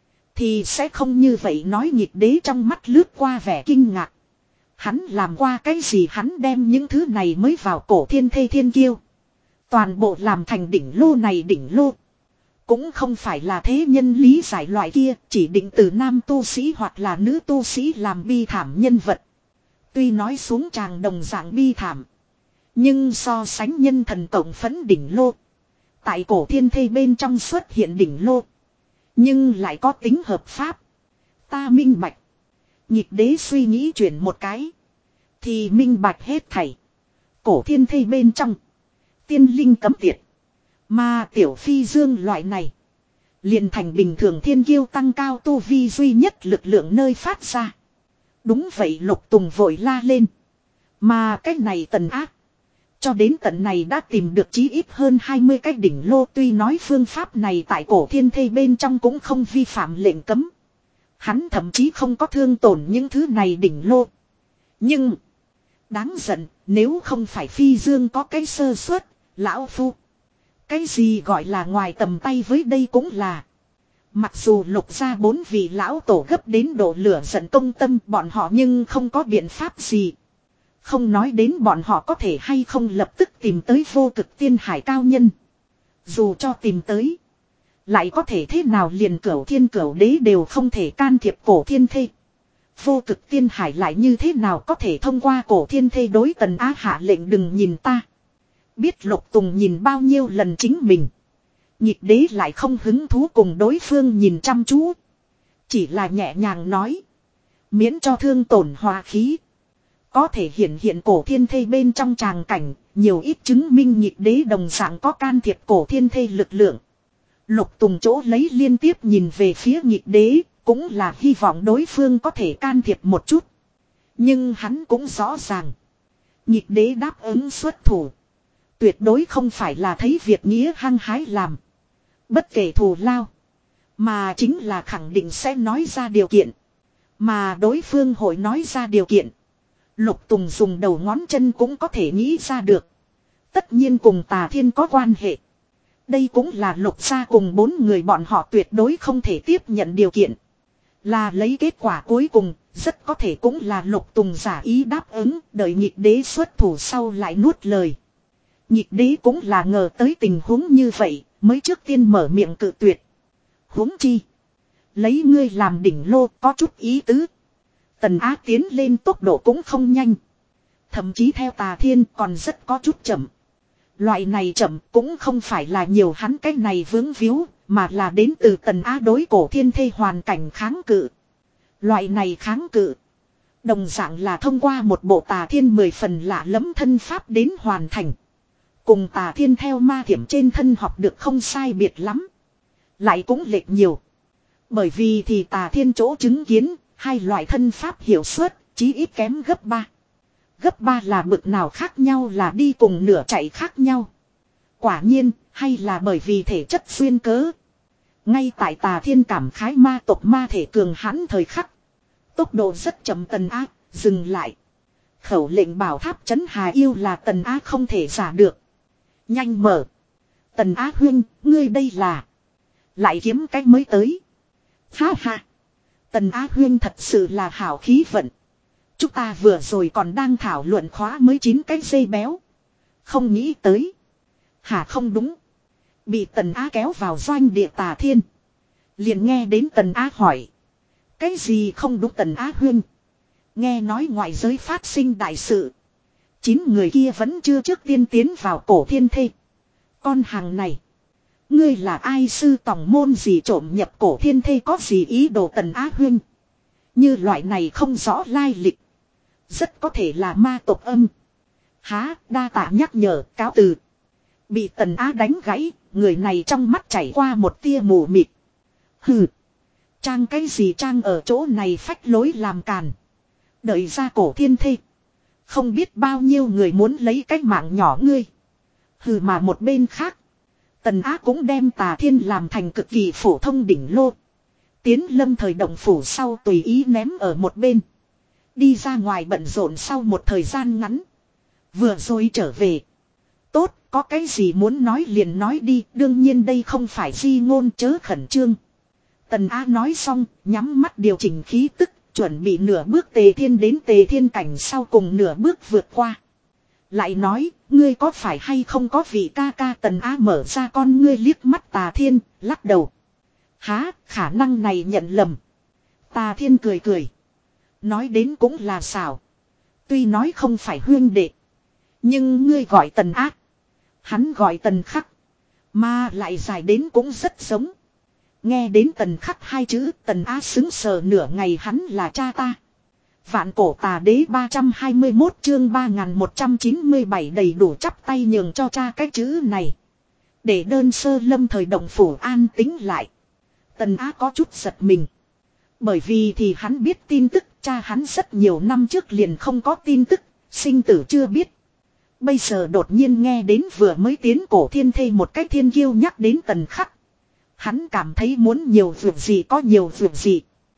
Thì sẽ không như vậy nói. Nhịp Đế trong mắt lướt qua vẻ kinh ngạc. Hắn làm qua cái gì? Hắn đem những thứ này mới vào cổ thiên thê thiên kiêu. Toàn bộ làm thành đỉnh lô này đỉnh lô. Cũng không phải là thế nhân lý giải loại kia. Chỉ định từ nam tu sĩ hoặc là nữ tu sĩ làm bi thảm nhân vật. Tuy nói xuống tràng đồng dạng bi thảm. Nhưng so sánh nhân thần cộng phấn đỉnh lô. Tại cổ thiên thê bên trong xuất hiện đỉnh lô. Nhưng lại có tính hợp pháp. Ta minh bạch. Nhịp Đế suy nghĩ chuyển một cái. Thì minh bạch hết thảy. Cổ thiên thê bên trong. Tiên linh cấm tiệt. Mà Tiểu Phi Dương loại này. Liền thành bình thường thiên kiêu tăng cao tu vi duy nhất lực lượng nơi phát ra. Đúng vậy, Lục Tùng vội la lên. Mà cách này Tần Á. Cho đến tận này đã tìm được chí ít hơn hai mươi cái đỉnh lô. Tuy nói phương pháp này tại cổ thiên thê bên trong cũng không vi phạm lệnh cấm. Hắn thậm chí không có thương tổn những thứ này đỉnh lô. Nhưng. Đáng giận, nếu không phải Phi Dương có cái sơ suất, lão phu. Cái gì gọi là ngoài tầm tay với đây cũng là. Mặc dù Lục gia bốn vị lão tổ gấp đến độ lửa giận công tâm, bọn họ nhưng không có biện pháp gì. Không nói đến bọn họ có thể hay không lập tức tìm tới Vô Cực Tiên Hải cao nhân. Dù cho tìm tới. Lại có thể thế nào, liền Cửu Thiên Cửu Đế đều không thể can thiệp cổ thiên thê. Vô Cực Tiên Hải lại như thế nào có thể thông qua cổ thiên thê đối Tần Á hạ lệnh đừng nhìn ta. Biết Lục Tùng nhìn bao nhiêu lần chính mình. Nhịp Đế lại không hứng thú cùng đối phương nhìn chăm chú. Chỉ là nhẹ nhàng nói. Miễn cho thương tổn hòa khí. Có thể hiện hiện cổ thiên thê bên trong tràng cảnh. Nhiều ít chứng minh Nhịp Đế đồng dạng có can thiệp cổ thiên thê lực lượng. Lục Tùng chỗ lấy liên tiếp nhìn về phía Nhịp Đế. Cũng là hy vọng đối phương có thể can thiệp một chút. Nhưng hắn cũng rõ ràng. Nhịp Đế đáp ứng xuất thủ. Tuyệt đối không phải là thấy việc nghĩa hăng hái làm. Bất kể thù lao. Mà chính là khẳng định sẽ nói ra điều kiện. Mà đối phương hội nói ra điều kiện. Lục Tùng dùng đầu ngón chân cũng có thể nghĩ ra được. Tất nhiên cùng Tà Thiên có quan hệ. Đây cũng là Lục gia cùng bốn người bọn họ tuyệt đối không thể tiếp nhận điều kiện. Là lấy kết quả cuối cùng, rất có thể cũng là Lục Tùng giả ý đáp ứng, đợi Nhịp Đế xuất thủ sau lại nuốt lời. Nhịp Đế cũng là ngờ tới tình huống như vậy, mới trước tiên mở miệng cự tuyệt. Huống chi. Lấy ngươi làm đỉnh lô có chút ý tứ. Tần Á tiến lên tốc độ cũng không nhanh. Thậm chí theo Tà Thiên còn rất có chút chậm. Loại này chậm cũng không phải là nhiều hắn cái này vướng víu, mà là đến từ Tần Á đối cổ thiên thê hoàn cảnh kháng cự. Loại này kháng cự. Đồng dạng là thông qua một bộ Tà Thiên mười phần lạ lẫm thân pháp đến hoàn thành. Cùng Tà Thiên theo ma thiểm trên thân học được không sai biệt lắm. Lại cũng lệch nhiều. Bởi vì thì Tà Thiên chỗ chứng kiến, hai loại thân pháp hiệu suất, chí ít kém gấp ba. Gấp ba là bực nào khác nhau, là đi cùng nửa chạy khác nhau. Quả nhiên, hay là bởi vì thể chất xuyên cớ. Ngay tại Tà Thiên cảm khái ma tộc ma thể cường hãn thời khắc. Tốc độ rất chậm, Tần Á, dừng lại. Khẩu lệnh bảo tháp trấn Hà Yêu là Tần Á không thể giả được. Nhanh mở. Tần Á huynh, ngươi đây là. Lại kiếm cách mới tới. Ha ha. Tần Á huynh thật sự là hảo khí vận. Chúng ta vừa rồi còn đang thảo luận khóa mới chín cái dây béo. Không nghĩ tới. Hả không đúng. Bị Tần Á kéo vào doanh địa Tà Thiên. Liền nghe đến Tần Á hỏi. Cái gì không đúng Tần Á Huyên. Nghe nói ngoại giới phát sinh đại sự. Chín người kia vẫn chưa trước tiên tiến vào cổ thiên thê. Con hàng này. Ngươi là ai sư tòng môn gì trộm nhập cổ thiên thê có gì ý đồ Tần Á Huyên. Như loại này không rõ lai lịch. Rất có thể là ma tộc âm. Há đa tạ nhắc nhở cáo từ. Bị Tần Á đánh gãy. Người này trong mắt chảy qua một tia mù mịt. Hừ. Trang cái gì trang ở chỗ này phách lối làm càn. Đợi ra cổ thiên thê. Không biết bao nhiêu người muốn lấy cái mạng nhỏ ngươi. Hừ mà một bên khác. Tần Á cũng đem Tà Thiên làm thành cực kỳ phổ thông đỉnh lô. Tiến lâm thời động phủ sau tùy ý ném ở một bên. Đi ra ngoài bận rộn sau một thời gian ngắn. Vừa rồi trở về. Tốt, có cái gì muốn nói liền nói đi. Đương nhiên đây không phải di ngôn chớ khẩn trương. Tần Á nói xong, nhắm mắt điều chỉnh khí tức. Chuẩn bị nửa bước Tề Thiên đến Tề Thiên cảnh sau cùng nửa bước vượt qua. Lại nói, ngươi có phải hay không có vị ca ca. Tần Á mở ra con ngươi liếc mắt Tà Thiên, lắc đầu. Há, khả năng này nhận lầm. Tà Thiên cười cười. Nói đến cũng là xảo. Tuy nói không phải huyên đệ. Nhưng ngươi gọi Tần Á. Hắn gọi Tần Khắc. Mà lại dài đến cũng rất giống. Nghe đến Tần Khắc hai chữ Tần Á xứng sờ nửa ngày hắn là cha ta. Vạn cổ tà đế ba trăm hai mươi mốt chương ba nghìn một trăm chín mươi bảy đầy đủ chắp tay nhường cho cha cái chữ này. Để đơn sơ lâm thời động phủ an tính lại. Tần Á có chút giật mình. Bởi vì thì hắn biết tin tức cha hắn rất nhiều năm trước liền không có tin tức, sinh tử chưa biết. Bây giờ đột nhiên nghe đến vừa mới tiến cổ thiên thê một cách thiên kiêu nhắc đến Tần Khắc. Hắn cảm thấy muốn nhiều việc gì có nhiều việc gì.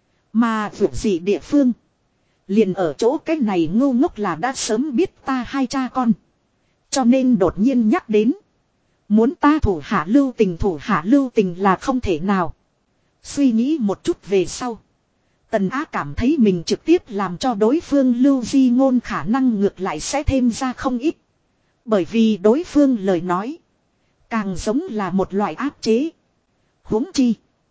Mà việc gì địa phương. Liền ở chỗ cái này ngu ngốc là đã sớm biết ta hai cha con. Cho nên đột nhiên nhắc đến. Muốn ta thủ hạ lưu tình thủ hạ lưu tình là không thể nào. Suy nghĩ một chút về sau. Tần Á cảm thấy mình trực tiếp làm cho đối phương lưu di ngôn khả năng ngược lại sẽ thêm ra không ít. Bởi vì đối phương lời nói. Càng giống là một loại áp chế. Huống chi.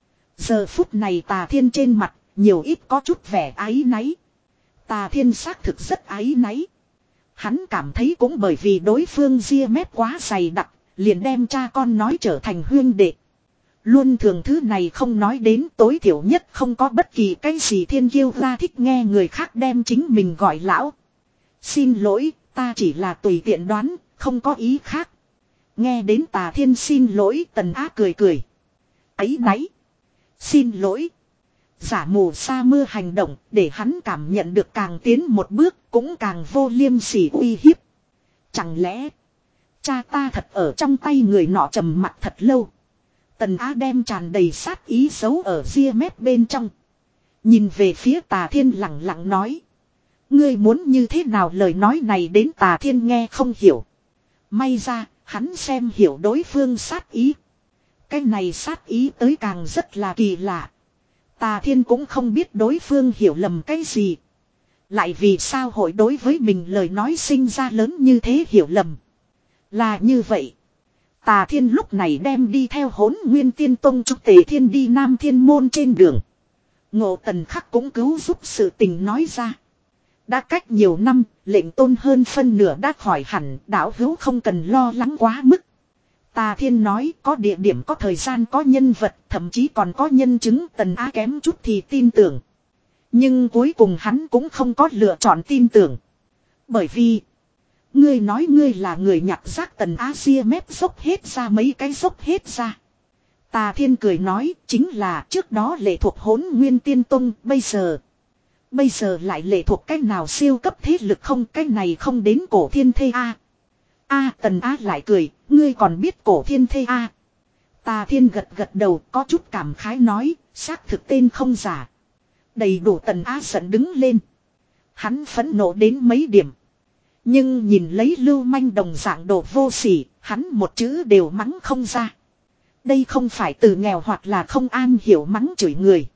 Giờ phút này Tà Thiên trên mặt nhiều ít có chút vẻ áy náy. Tà Thiên xác thực rất áy náy. Hắn cảm thấy cũng bởi vì đối phương ria mép quá dày đặc. Liền đem cha con nói trở thành huyên đệ. Luôn thường thứ này không nói đến tối thiểu nhất không có bất kỳ cái gì thiên kiêu ra thích nghe người khác đem chính mình gọi lão. Xin lỗi, ta chỉ là tùy tiện đoán, không có ý khác. Nghe đến Tà Thiên xin lỗi Tần Á cười cười. Ấy náy. Xin lỗi. Giả mù sa mưa hành động để hắn cảm nhận được càng tiến một bước cũng càng vô liêm sỉ uy hiếp. Chẳng lẽ cha ta thật ở trong tay người nọ trầm mặt thật lâu. Tần Á đem tràn đầy sát ý giấu ở ria mép bên trong. Nhìn về phía Tà Thiên lặng lặng nói. Ngươi muốn như thế nào lời nói này đến Tà Thiên nghe không hiểu. May ra hắn xem hiểu đối phương sát ý. Cái này sát ý tới càng rất là kỳ lạ. Tà Thiên cũng không biết đối phương hiểu lầm cái gì. Lại vì sao hội đối với mình lời nói sinh ra lớn như thế hiểu lầm. Là như vậy. Tà Thiên lúc này đem đi theo Hỗn Nguyên Tiên Tông trúc Tề Thiên đi Nam Thiên Môn trên đường. Ngộ Tần Khắc cũng cứu giúp sự tình nói ra. Đã cách nhiều năm, lệnh tôn hơn phân nửa đã khỏi hẳn, đạo hữu không cần lo lắng quá mức. Tà Thiên nói có địa điểm có thời gian có nhân vật, thậm chí còn có nhân chứng. Tần Á kém chút thì tin tưởng. Nhưng cuối cùng hắn cũng không có lựa chọn tin tưởng. Bởi vì ngươi nói ngươi là người nhặt rác. Tần Á ria mép dốc hết ra mấy cái dốc hết ra. Tà Thiên cười nói chính là trước đó lệ thuộc Hỗn Nguyên Tiên Tông. Bây giờ Bây giờ lại lệ thuộc cái nào siêu cấp thế lực không. Cái này không đến cổ thiên thê a. A Tần Á lại cười. Ngươi còn biết cổ thiên thê a. Tà Thiên gật gật đầu có chút cảm khái nói. Xác thực tên không giả. Đầy đủ. Tần Á giận đứng lên. Hắn phẫn nộ đến mấy điểm. Nhưng nhìn lấy lưu manh đồng dạng đồ vô sỉ. Hắn một chữ đều mắng không ra. Đây không phải từ nghèo hoặc là không an hiểu mắng chửi người.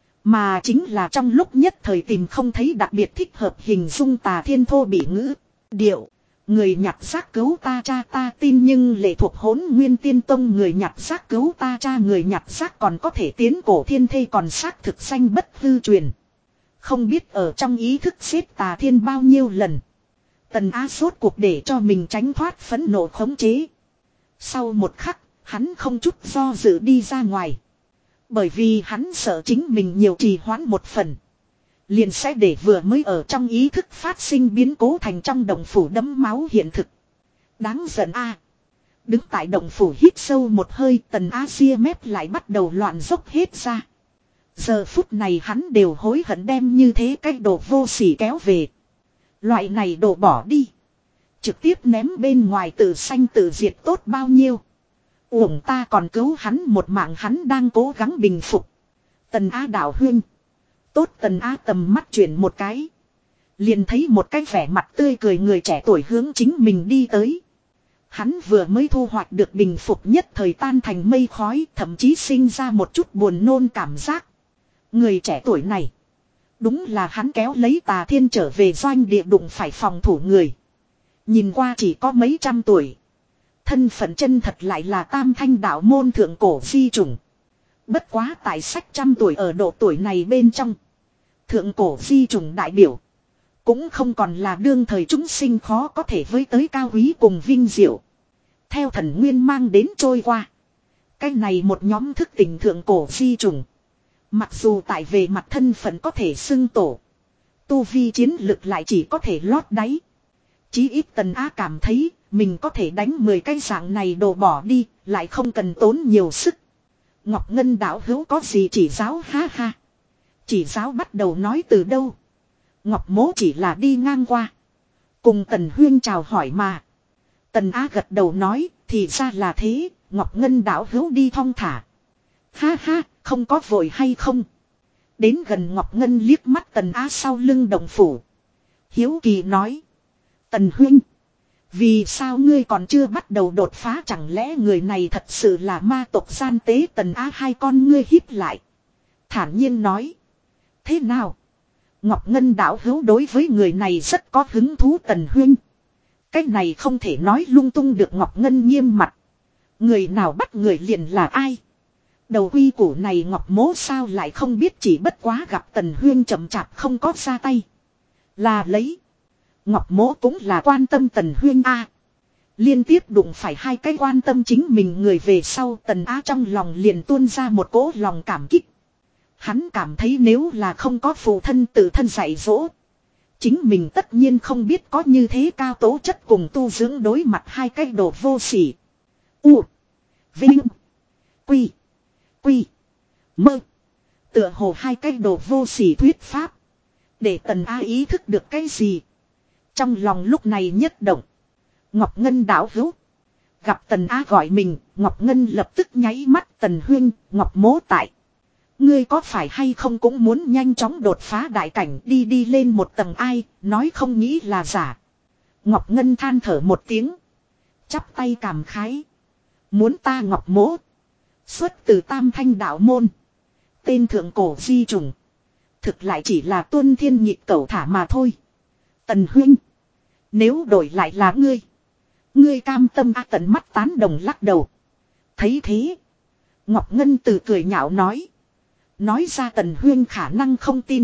Mà chính là trong lúc nhất thời tìm không thấy đặc biệt thích hợp hình dung Tà Thiên thô bị ngữ. Điệu. Người nhặt xác cứu ta cha ta tin nhưng lệ thuộc Hỗn Nguyên Tiên Tông người nhặt xác cứu ta cha người nhặt xác còn có thể tiến cổ thiên thê còn xác thực danh bất hư truyền. Không biết ở trong ý thức xếp Tà Thiên bao nhiêu lần. Tần Á rốt cuộc để cho mình tránh thoát phẫn nộ khống chế. Sau một khắc, hắn không chút do dự đi ra ngoài. Bởi vì hắn sợ chính mình nhiều trì hoãn một phần. Liền sẽ để vừa mới ở trong ý thức phát sinh biến cố thành trong động phủ đẫm máu hiện thực. Đáng giận a. Đứng tại động phủ hít sâu một hơi, Tần Á ria mép lại bắt đầu loạn dốc hết ra. Giờ phút này hắn đều hối hận đem như thế cái đồ vô sỉ kéo về. Loại này đồ bỏ đi. Trực tiếp ném bên ngoài tự sanh tự diệt tốt bao nhiêu. Uổng ta còn cứu hắn một mạng hắn đang cố gắng bình phục. Tần Á đạo huynh. Tốt Tần Á tầm mắt chuyển một cái. Liền thấy một cái vẻ mặt tươi cười người trẻ tuổi hướng chính mình đi tới. Hắn vừa mới thu hoạch được bình phục nhất thời tan thành mây khói, thậm chí sinh ra một chút buồn nôn cảm giác. Người trẻ tuổi này. Đúng là hắn kéo lấy Tà Thiên trở về doanh địa đụng phải phòng thủ người. Nhìn qua chỉ có mấy trăm tuổi. Thân phận chân thật lại là Tam Thanh đạo môn thượng cổ di chủng. Bất quá tại sách trăm tuổi ở độ tuổi này bên trong. Thượng cổ di chủng đại biểu. Cũng không còn là đương thời chúng sinh khó có thể với tới cao quý cùng vinh diệu. Theo thần nguyên mang đến trôi qua. Cái này một nhóm thức tỉnh thượng cổ di chủng. Mặc dù tại về mặt thân phận có thể xưng tổ. Tu vi chiến lực lại chỉ có thể lót đáy. Chí ít Tần Á cảm thấy mình có thể đánh mười cái dạng này đồ bỏ đi. Lại không cần tốn nhiều sức. Ngọc Ngân đạo hữu có gì chỉ giáo ha ha. Chỉ giáo bắt đầu nói từ đâu. Ngọc Mỗ chỉ là đi ngang qua. Cùng Tần Huyên chào hỏi mà. Tần Á gật đầu nói thì ra là thế. Ngọc Ngân đạo hữu đi thong thả. Ha ha không có vội hay không. Đến gần Ngọc Ngân liếc mắt Tần Á sau lưng động phủ. Hiếu kỳ nói. Tần Huyên. Vì sao ngươi còn chưa bắt đầu đột phá chẳng lẽ người này thật sự là ma tộc gian tế Tần Á hai con ngươi híp lại. Thản nhiên nói. Thế nào? Ngọc Ngân đạo hữu đối với người này rất có hứng thú Tần Huyên. Cái này không thể nói lung tung được Ngọc Ngân nghiêm mặt. Người nào bắt người liền là ai? Đầu quy củ này Ngọc Mỗ sao lại không biết chỉ bất quá gặp Tần Huyên chậm chạp không có ra tay. Là lấy. Ngọc Mỗ cũng là quan tâm Tần Huyên a. Liên tiếp đụng phải hai cái quan tâm chính mình người về sau Tần Á trong lòng liền tuôn ra một cỗ lòng cảm kích. Hắn cảm thấy nếu là không có phụ thân tự thân dạy dỗ. Chính mình tất nhiên không biết có như thế cao tố chất cùng tu dưỡng đối mặt hai cái đồ vô sỉ. U. Vinh. Quy. Quy. Mơ. Tựa hồ hai cái đồ vô sỉ thuyết pháp. Để Tần Á ý thức được cái gì. Trong lòng lúc này nhất động. Ngọc Ngân đạo hữu. Gặp Tần Á gọi mình. Ngọc Ngân lập tức nháy mắt Tần Huyên. Ngọc Mỗ tại. Ngươi có phải hay không cũng muốn nhanh chóng đột phá đại cảnh đi đi lên một tầng ai. Nói không nghĩ là giả. Ngọc Ngân than thở một tiếng. Chắp tay cảm khái. Muốn ta Ngọc Mỗ. Xuất từ Tam Thanh đạo môn. Tên thượng cổ di trùng. Thực lại chỉ là tuân thiên nhịp cẩu thả mà thôi. Tần Huynh. Nếu đổi lại là ngươi. Ngươi cam tâm a Tần mắt tán đồng lắc đầu. Thấy thế. Ngọc Ngân từ cười nhạo nói. Nói ra Tần Huyên khả năng không tin.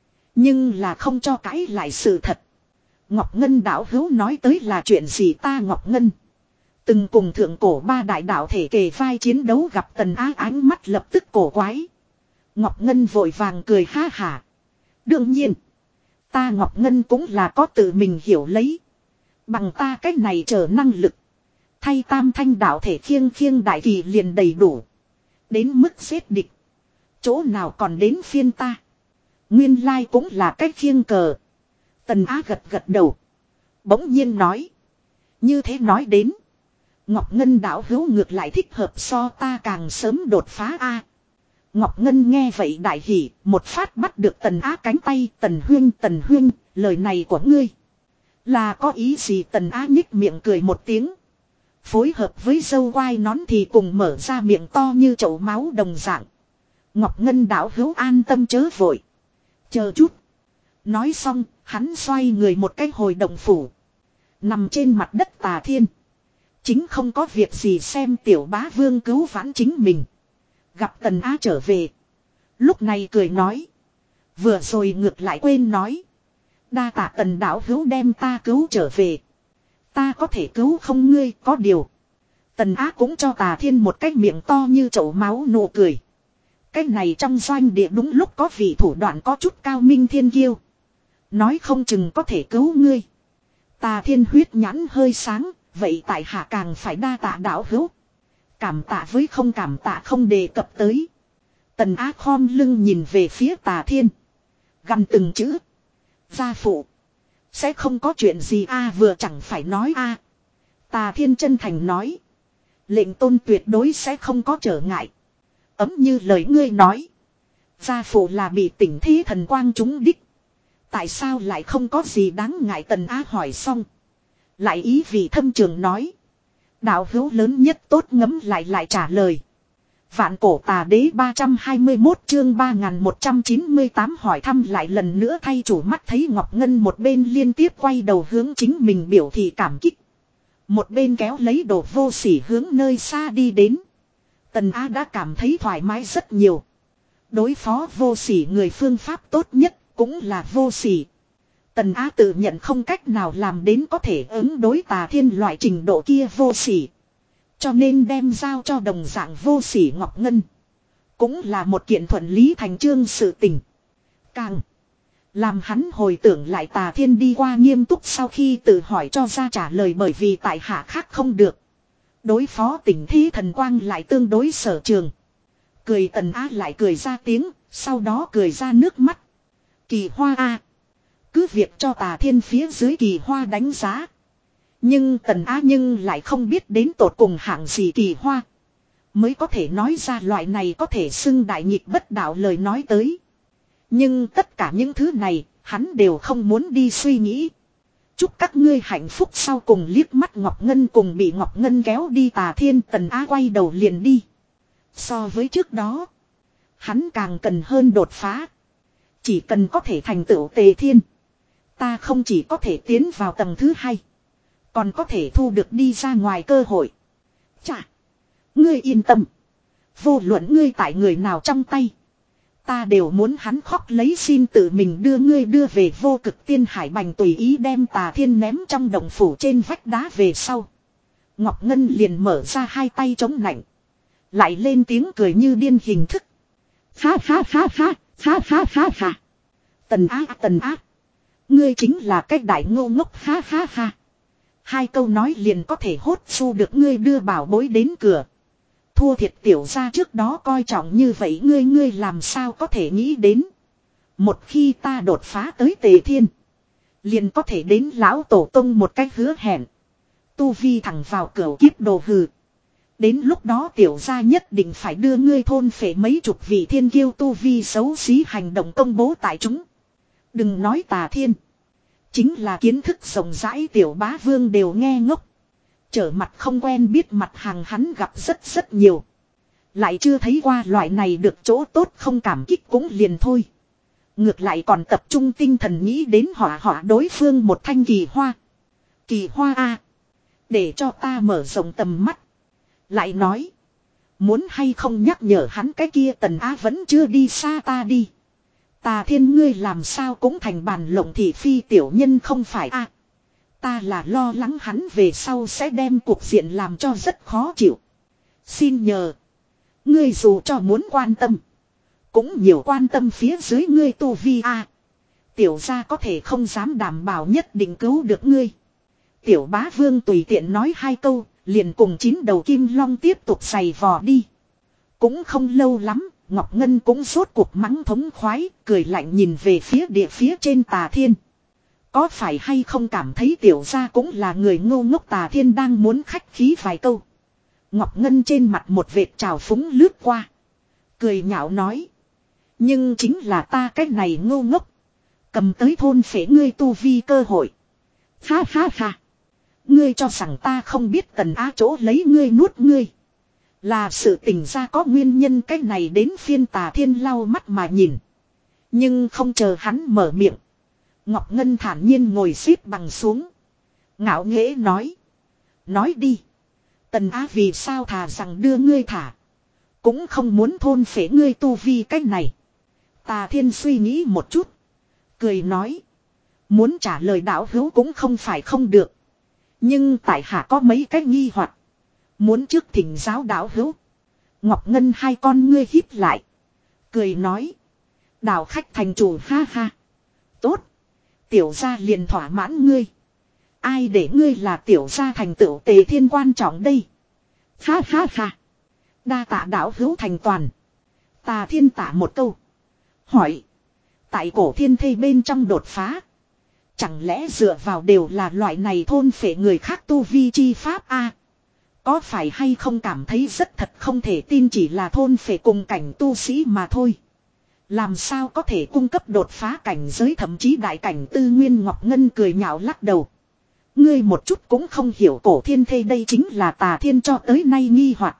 Nhưng là không cho cãi lại sự thật. Ngọc Ngân đạo hữu nói tới là chuyện gì ta Ngọc Ngân. Từng cùng thượng cổ ba đại đạo thể kề vai chiến đấu gặp Tần Á ánh mắt lập tức cổ quái. Ngọc Ngân vội vàng cười ha hả. Đương nhiên. Ta Ngọc Ngân cũng là có tự mình hiểu lấy. Bằng ta cách này chờ năng lực. Thay Tam Thanh đạo thể khiêng khiêng đại kỳ liền đầy đủ. Đến mức xếp địch. Chỗ nào còn đến phiên ta. Nguyên lai cũng là cách khiêng cờ. Tần Á gật gật đầu. Bỗng nhiên nói. Như thế nói đến. Ngọc Ngân đạo hữu ngược lại thích hợp so ta càng sớm đột phá a. Ngọc Ngân nghe vậy đại hỉ, một phát bắt được Tần Á cánh tay, Tần Huyên, Tần Huyên, lời này của ngươi. Là có ý gì Tần Á nhích miệng cười một tiếng. Phối hợp với dâu quai nón thì cùng mở ra miệng to như chậu máu đồng dạng. Ngọc Ngân đạo hữu an tâm chớ vội. Chờ chút. Nói xong, hắn xoay người một cái hồi động phủ. Nằm trên mặt đất Tà Thiên. Chính không có việc gì xem tiểu bá vương cứu vãn chính mình. Gặp Tần Á trở về. Lúc này cười nói. Vừa rồi ngược lại quên nói. Đa tạ Tần đạo hữu đem ta cứu trở về. Ta có thể cứu không ngươi có điều. Tần Á cũng cho Tà Thiên một cái miệng to như chậu máu nụ cười. Cái này trong doanh địa đúng lúc có vị thủ đoạn có chút cao minh thiên kiêu. Nói không chừng có thể cứu ngươi. Tà Thiên huyết nhãn hơi sáng. Vậy tại hạ càng phải đa tạ đạo hữu. Cảm tạ với không cảm tạ không đề cập tới. Tần Á khom lưng nhìn về phía Tà Thiên. Gằn từng chữ. Gia phụ. Sẽ không có chuyện gì a vừa chẳng phải nói a Tà Thiên chân thành nói. Lệnh tôn tuyệt đối sẽ không có trở ngại. Ấm như lời ngươi nói. Gia phụ là bị tỉnh thí thần quang trúng đích. Tại sao lại không có gì đáng ngại Tần Á hỏi xong. Lại ý vị thâm trường nói. Đạo hữu lớn nhất tốt ngấm lại lại trả lời. Vạn cổ tà đế ba trăm hai mươi mốt chương ba nghìn một trăm chín mươi tám hỏi thăm lại lần nữa thay chủ mắt thấy Ngọc Ngân một bên liên tiếp quay đầu hướng chính mình biểu thị cảm kích. Một bên kéo lấy đồ vô sỉ hướng nơi xa đi đến. Tần Á đã cảm thấy thoải mái rất nhiều. Đối phó vô sỉ người phương pháp tốt nhất cũng là vô sỉ. Tần Á tự nhận không cách nào làm đến có thể ứng đối Tà Thiên loại trình độ kia vô sỉ. Cho nên đem giao cho đồng dạng vô sỉ Ngọc Ngân. Cũng là một kiện thuận lý thành chương sự tình. Càng làm hắn hồi tưởng lại Tà Thiên đi qua nghiêm túc sau khi tự hỏi cho ra trả lời bởi vì tại hạ khác không được. Đối phó tỉnh thí thần quang lại tương đối sở trường. Cười Tần Á lại cười ra tiếng, sau đó cười ra nước mắt. Kỳ hoa a cứ việc cho Tà Thiên phía dưới kỳ hoa đánh giá. Nhưng Tần Á nhưng lại không biết đến tột cùng hạng gì kỳ hoa. Mới có thể nói ra loại này có thể xưng đại nghịch bất đạo lời nói tới. Nhưng tất cả những thứ này, hắn đều không muốn đi suy nghĩ. Chúc các ngươi hạnh phúc sau cùng liếc mắt Ngọc Ngân cùng bị Ngọc Ngân kéo đi Tà Thiên Tần Á quay đầu liền đi. So với trước đó, hắn càng cần hơn đột phá. Chỉ cần có thể thành tựu Tề Thiên. Ta không chỉ có thể tiến vào tầng thứ hai. Còn có thể thu được đi ra ngoài cơ hội. Chà. Ngươi yên tâm. Vô luận ngươi tại người nào trong tay. Ta đều muốn hắn khóc lấy xin tự mình đưa ngươi đưa về vô cực tiên hải bành tùy ý đem Tà Thiên ném trong đồng phủ trên vách đá về sau. Ngọc Ngân liền mở ra hai tay chống nạnh. Lại lên tiếng cười như điên hình thức. Ha ha ha ha. Ha ha ha ha. Tần Á Tần Á. Ngươi chính là cái đại ngô ngốc ha ha ha. Hai câu nói liền có thể hốt xu được ngươi đưa bảo bối đến cửa. Thua thiệt tiểu ra trước đó coi trọng như vậy ngươi ngươi làm sao có thể nghĩ đến. Một khi ta đột phá tới Tề Thiên. Liền có thể đến lão tổ tông một cách hứa hẹn. Tu vi thẳng vào cửa kiếp đồ hừ. Đến lúc đó tiểu gia nhất định phải đưa ngươi thôn phệ mấy chục vị thiên kiêu tu vi xấu xí hành động công bố tại chúng. Đừng nói Tà Thiên. Chính là kiến thức rộng rãi tiểu bá vương đều nghe ngốc. Trở mặt không quen biết mặt hàng hắn gặp rất rất nhiều. Lại chưa thấy qua loại này được chỗ tốt không cảm kích cũng liền thôi. Ngược lại còn tập trung tinh thần nghĩ đến họa họa đối phương một thanh kỳ hoa. Kỳ hoa a để cho ta mở rộng tầm mắt. Lại nói. Muốn hay không nhắc nhở hắn cái kia Tần Á vẫn chưa đi xa ta đi. Tà Thiên ngươi làm sao cũng thành bàn lộng thị phi tiểu nhân không phải a ta là lo lắng hắn về sau sẽ đem cuộc diện làm cho rất khó chịu. Xin nhờ. Ngươi dù cho muốn quan tâm. Cũng nhiều quan tâm phía dưới ngươi tu vi a tiểu gia có thể không dám đảm bảo nhất định cứu được ngươi. Tiểu bá vương tùy tiện nói hai câu. Liền cùng chín đầu kim long tiếp tục giày vò đi. Cũng không lâu lắm. Ngọc Ngân cũng rốt cuộc mắng thống khoái. Cười lạnh nhìn về phía địa phía trên Tà Thiên. Có phải hay không cảm thấy tiểu gia cũng là người ngô ngốc Tà Thiên đang muốn khách khí vài câu. Ngọc Ngân trên mặt một vệt trào phúng lướt qua. Cười nhạo nói. Nhưng chính là ta cái này ngô ngốc. Cầm tới thôn phế ngươi tu vi cơ hội. Ha ha ha. Ngươi cho rằng ta không biết Tần Á chỗ lấy ngươi nuốt ngươi. Là sự tình ra có nguyên nhân cái này đến phiên Tà Thiên lau mắt mà nhìn. Nhưng không chờ hắn mở miệng. Ngọc Ngân thản nhiên ngồi xếp bằng xuống. Ngạo nghễ nói. Nói đi. Tần Á vì sao thà rằng đưa ngươi thả. Cũng không muốn thôn phế ngươi tu vi cách này. Tà Thiên suy nghĩ một chút. Cười nói. Muốn trả lời đạo hữu cũng không phải không được. Nhưng tại hạ có mấy cái nghi hoặc. Muốn trước thỉnh giáo đạo hữu. Ngọc Ngân hai con ngươi híp lại. Cười nói. Đạo khách thành chủ ha ha. Tốt. Tiểu gia liền thỏa mãn ngươi. Ai để ngươi là tiểu gia thành tựu Tề Thiên quan trọng đây. Ha ha ha. Đa tạ đạo hữu thành toàn. Tà Thiên tạ một câu. Hỏi. Tại cổ thiên thây bên trong đột phá. Chẳng lẽ dựa vào đều là loại này thôn phệ người khác tu vi chi pháp a? Có phải hay không cảm thấy rất thật không thể tin chỉ là thôn phệ cùng cảnh tu sĩ mà thôi. Làm sao có thể cung cấp đột phá cảnh giới thậm chí đại cảnh tư nguyên Ngọc Ngân cười nhạo lắc đầu. Ngươi một chút cũng không hiểu cổ thiên thê đây chính là Tà Thiên cho tới nay nghi hoặc.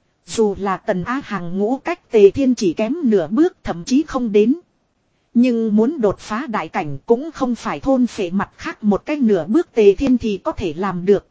Dù là Tần Á hàng ngũ cách Tề Thiên chỉ kém nửa bước thậm chí không đến. Nhưng muốn đột phá đại cảnh cũng không phải thôn phệ mặt khác một cách nửa bước Tề Thiên thì có thể làm được.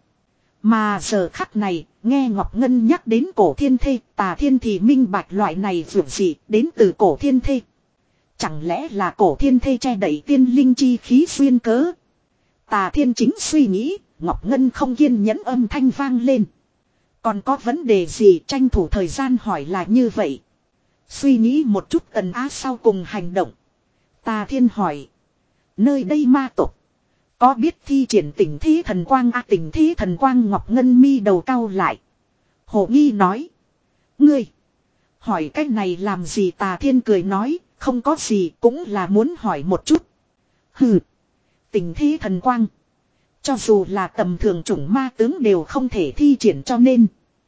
Mà giờ khắc này, nghe Ngọc Ngân nhắc đến cổ thiên thê, Tà Thiên thì minh bạch loại này vượt gì đến từ cổ thiên thê. Chẳng lẽ là cổ thiên thê che đậy tiên linh chi khí xuyên cớ. Tà Thiên chính suy nghĩ, Ngọc Ngân không kiên nhẫn âm thanh vang lên. Còn có vấn đề gì tranh thủ thời gian hỏi là như vậy. Suy nghĩ một chút Tần Á sau cùng hành động. Tà Thiên hỏi. Nơi đây ma tộc. Có biết thi triển tình thí thần quang a tình thí thần quang Ngọc Ngân mi đầu cau lại. Hồ nghi nói. Ngươi. Hỏi cách này làm gì Tà Thiên cười nói. Không có gì cũng là muốn hỏi một chút. Hừ. Tình thí thần quang. Cho dù là tầm thường chủng ma tướng đều không thể thi triển cho nên.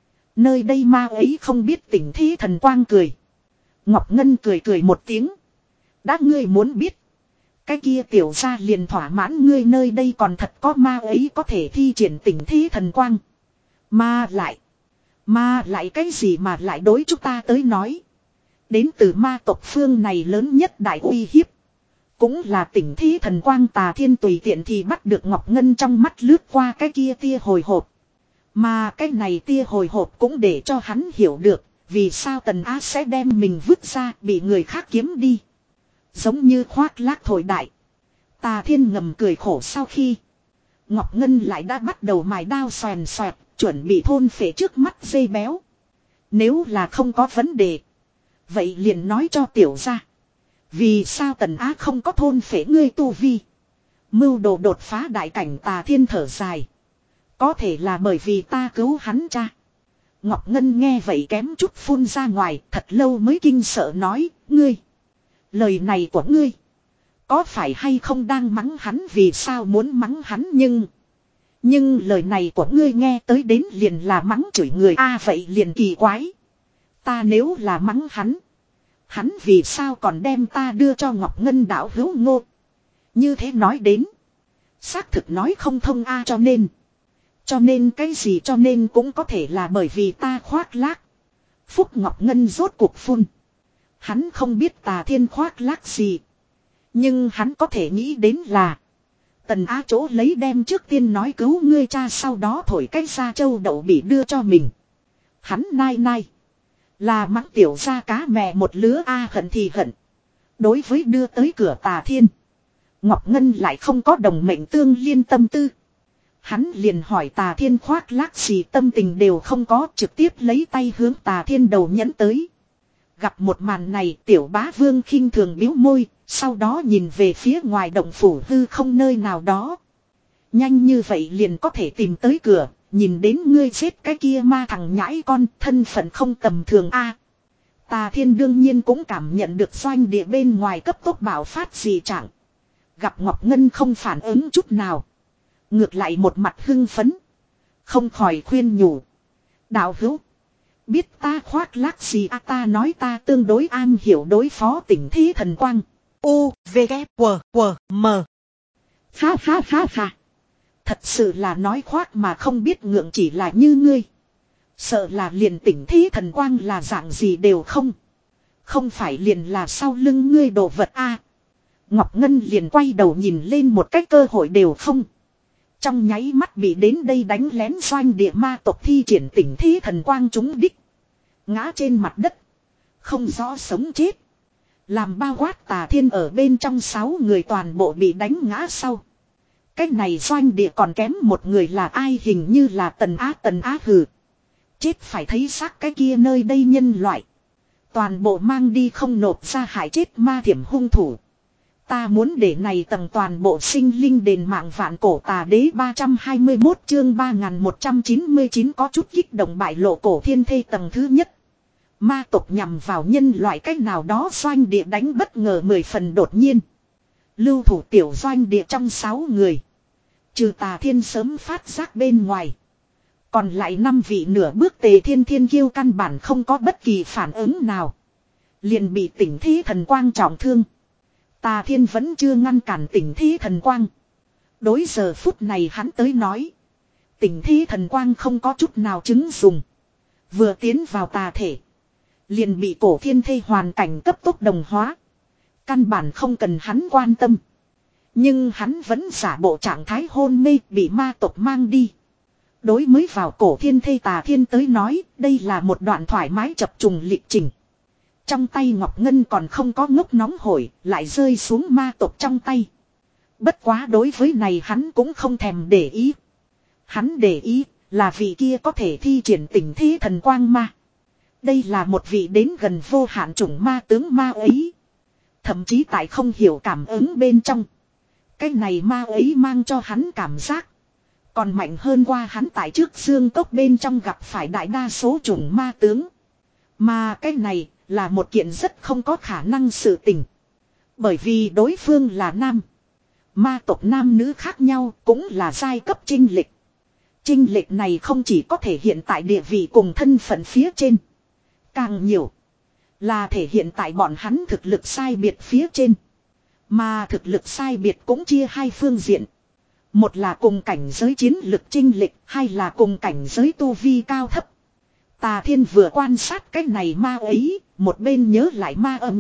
Nơi đây ma ấy không biết tình thí thần quang cười. Ngọc Ngân cười cười một tiếng. Đã ngươi muốn biết. Cái kia tiểu gia liền thỏa mãn ngươi nơi đây còn thật có ma ấy có thể thi triển tình thí thần quang. Mà lại. Mà lại cái gì mà lại đối chúng ta tới nói. Đến từ ma tộc phương này lớn nhất đại uy hiếp. Cũng là tình thí thần quang Tà Thiên tùy tiện thì bắt được Ngọc Ngân trong mắt lướt qua cái kia tia hồi hộp. Mà cái này tia hồi hộp cũng để cho hắn hiểu được. Vì sao Tần Á sẽ đem mình vứt ra bị người khác kiếm đi. Giống như khoác lác thổi đại. Tà Thiên ngầm cười khổ sau khi. Ngọc Ngân lại đã bắt đầu mài đao xoèn xoẹt. Chuẩn bị thôn phệ trước mắt dây béo. Nếu là không có vấn đề. Vậy liền nói cho tiểu ra. Vì sao Tần Á không có thôn phệ ngươi tu vi. Mưu đồ đột phá đại cảnh Tà Thiên thở dài. Có thể là bởi vì ta cứu hắn cha. Ngọc Ngân nghe vậy kém chút phun ra ngoài. Thật lâu mới kinh sợ nói. Ngươi. Lời này của ngươi. Có phải hay không đang mắng hắn vì sao muốn mắng hắn nhưng. Nhưng lời này của ngươi nghe tới đến liền là mắng chửi người a à, vậy liền kỳ quái. Ta nếu là mắng hắn. Hắn vì sao còn đem ta đưa cho Ngọc Ngân đạo hữu ngô. Như thế nói đến. Xác thực nói không thông a à, cho nên. Cho nên cái gì cho nên cũng có thể là bởi vì ta khoác lác. Phúc Ngọc Ngân rốt cuộc phun. Hắn không biết Tà Thiên khoác lác gì. Nhưng hắn có thể nghĩ đến là. Tần Á chỗ lấy đem trước tiên nói cứu ngươi cha sau đó thổi cái ra châu đậu bị đưa cho mình. Hắn nai nai. Là mắng tiểu ra cá mè một lứa a hận thì hận. Đối với đưa tới cửa Tà Thiên. Ngọc Ngân lại không có đồng mệnh tương liên tâm tư. Hắn liền hỏi Tà Thiên khoác lác gì tâm tình đều không có trực tiếp lấy tay hướng Tà Thiên đầu nhẫn tới. Gặp một màn này tiểu bá vương khinh thường biếu môi. Sau đó nhìn về phía ngoài động phủ hư không nơi nào đó. Nhanh như vậy liền có thể tìm tới cửa. Nhìn đến ngươi chết cái kia ma thằng nhãi con thân phận không tầm thường a. Tà Thiên đương nhiên cũng cảm nhận được doanh địa bên ngoài cấp tốc bạo phát dị trạng. Gặp Ngọc Ngân không phản ứng chút nào. Ngược lại một mặt hưng phấn. Không khỏi khuyên nhủ. Đạo hữu. Biết ta khoác lác gì à ta nói ta tương đối an hiểu đối phó tình thí thần quang. U, V, K, W, W, M. Ha ha ha ha. Thật sự là nói khoác mà không biết ngượng chỉ là như ngươi. Sợ là liền tỉnh thí thần quang là dạng gì đều không. Không phải liền là sau lưng ngươi đồ vật a. Ngọc Ngân liền quay đầu nhìn lên một cách cơ hội đều không. Trong nháy mắt bị đến đây đánh lén doanh địa ma tộc thi triển tỉnh thí thần quang trúng đích. Ngã trên mặt đất. Không rõ sống chết. Làm bao quát Tà Thiên ở bên trong sáu người toàn bộ bị đánh ngã sau. Cái này doanh địa còn kém một người là ai, hình như là Tần Á Tần Á hừ. Chết phải thấy xác cái kia nơi đây nhân loại. Toàn bộ mang đi không nộp ra hại chết ma thiểm hung thủ. Ta muốn để này tầng toàn bộ sinh linh đền mạng vạn cổ tà đế ba trăm hai mươi mốt chương ba nghìn một trăm chín mươi chín có chút kích động bại lộ cổ thiên thê tầng thứ nhất. Ma tộc nhằm vào nhân loại cách nào đó doanh địa đánh bất ngờ mười phần đột nhiên. Lưu thủ tiểu doanh địa trong sáu người. Trừ Tà Thiên sớm phát giác bên ngoài. Còn lại năm vị nửa bước Tề Thiên Thiên Kiêu căn bản không có bất kỳ phản ứng nào. Liền bị tỉnh thí thần quang trọng thương. Tà Thiên vẫn chưa ngăn cản tỉnh thí thần quang. Đối giờ phút này hắn tới nói. Tỉnh thí thần quang không có chút nào chứng dùng. Vừa tiến vào tà thể. Liền bị cổ thiên thê hoàn cảnh cấp tốc đồng hóa. Căn bản không cần hắn quan tâm. Nhưng hắn vẫn giả bộ trạng thái hôn mê bị ma tộc mang đi. Đối mới vào cổ thiên thê Tà Thiên tới nói, đây là một đoạn thoải mái chập trùng lịch trình. Trong tay Ngọc Ngân còn không có ngốc nóng hổi, lại rơi xuống ma tộc trong tay. Bất quá đối với này hắn cũng không thèm để ý. Hắn để ý là vị kia có thể thi triển tỉnh thí thần quang ma. Đây là một vị đến gần vô hạn chủng ma tướng ma ấy. Thậm chí tại không hiểu cảm ứng bên trong. Cái này ma ấy mang cho hắn cảm giác. Còn mạnh hơn qua hắn tại trước xương cốc bên trong gặp phải đại đa số chủng ma tướng. Mà cái này là một kiện rất không có khả năng sự tình. Bởi vì đối phương là nam. Ma tộc nam nữ khác nhau cũng là giai cấp chênh lệch. Chênh lệch này không chỉ có thể hiện tại địa vị cùng thân phận phía trên. Càng nhiều là thể hiện tại bọn hắn thực lực sai biệt phía trên. Mà thực lực sai biệt cũng chia hai phương diện. Một là cùng cảnh giới chiến lực chênh lệch, hai là cùng cảnh giới tu vi cao thấp. Tà Thiên vừa quan sát cái này ma ấy, một bên nhớ lại ma âm.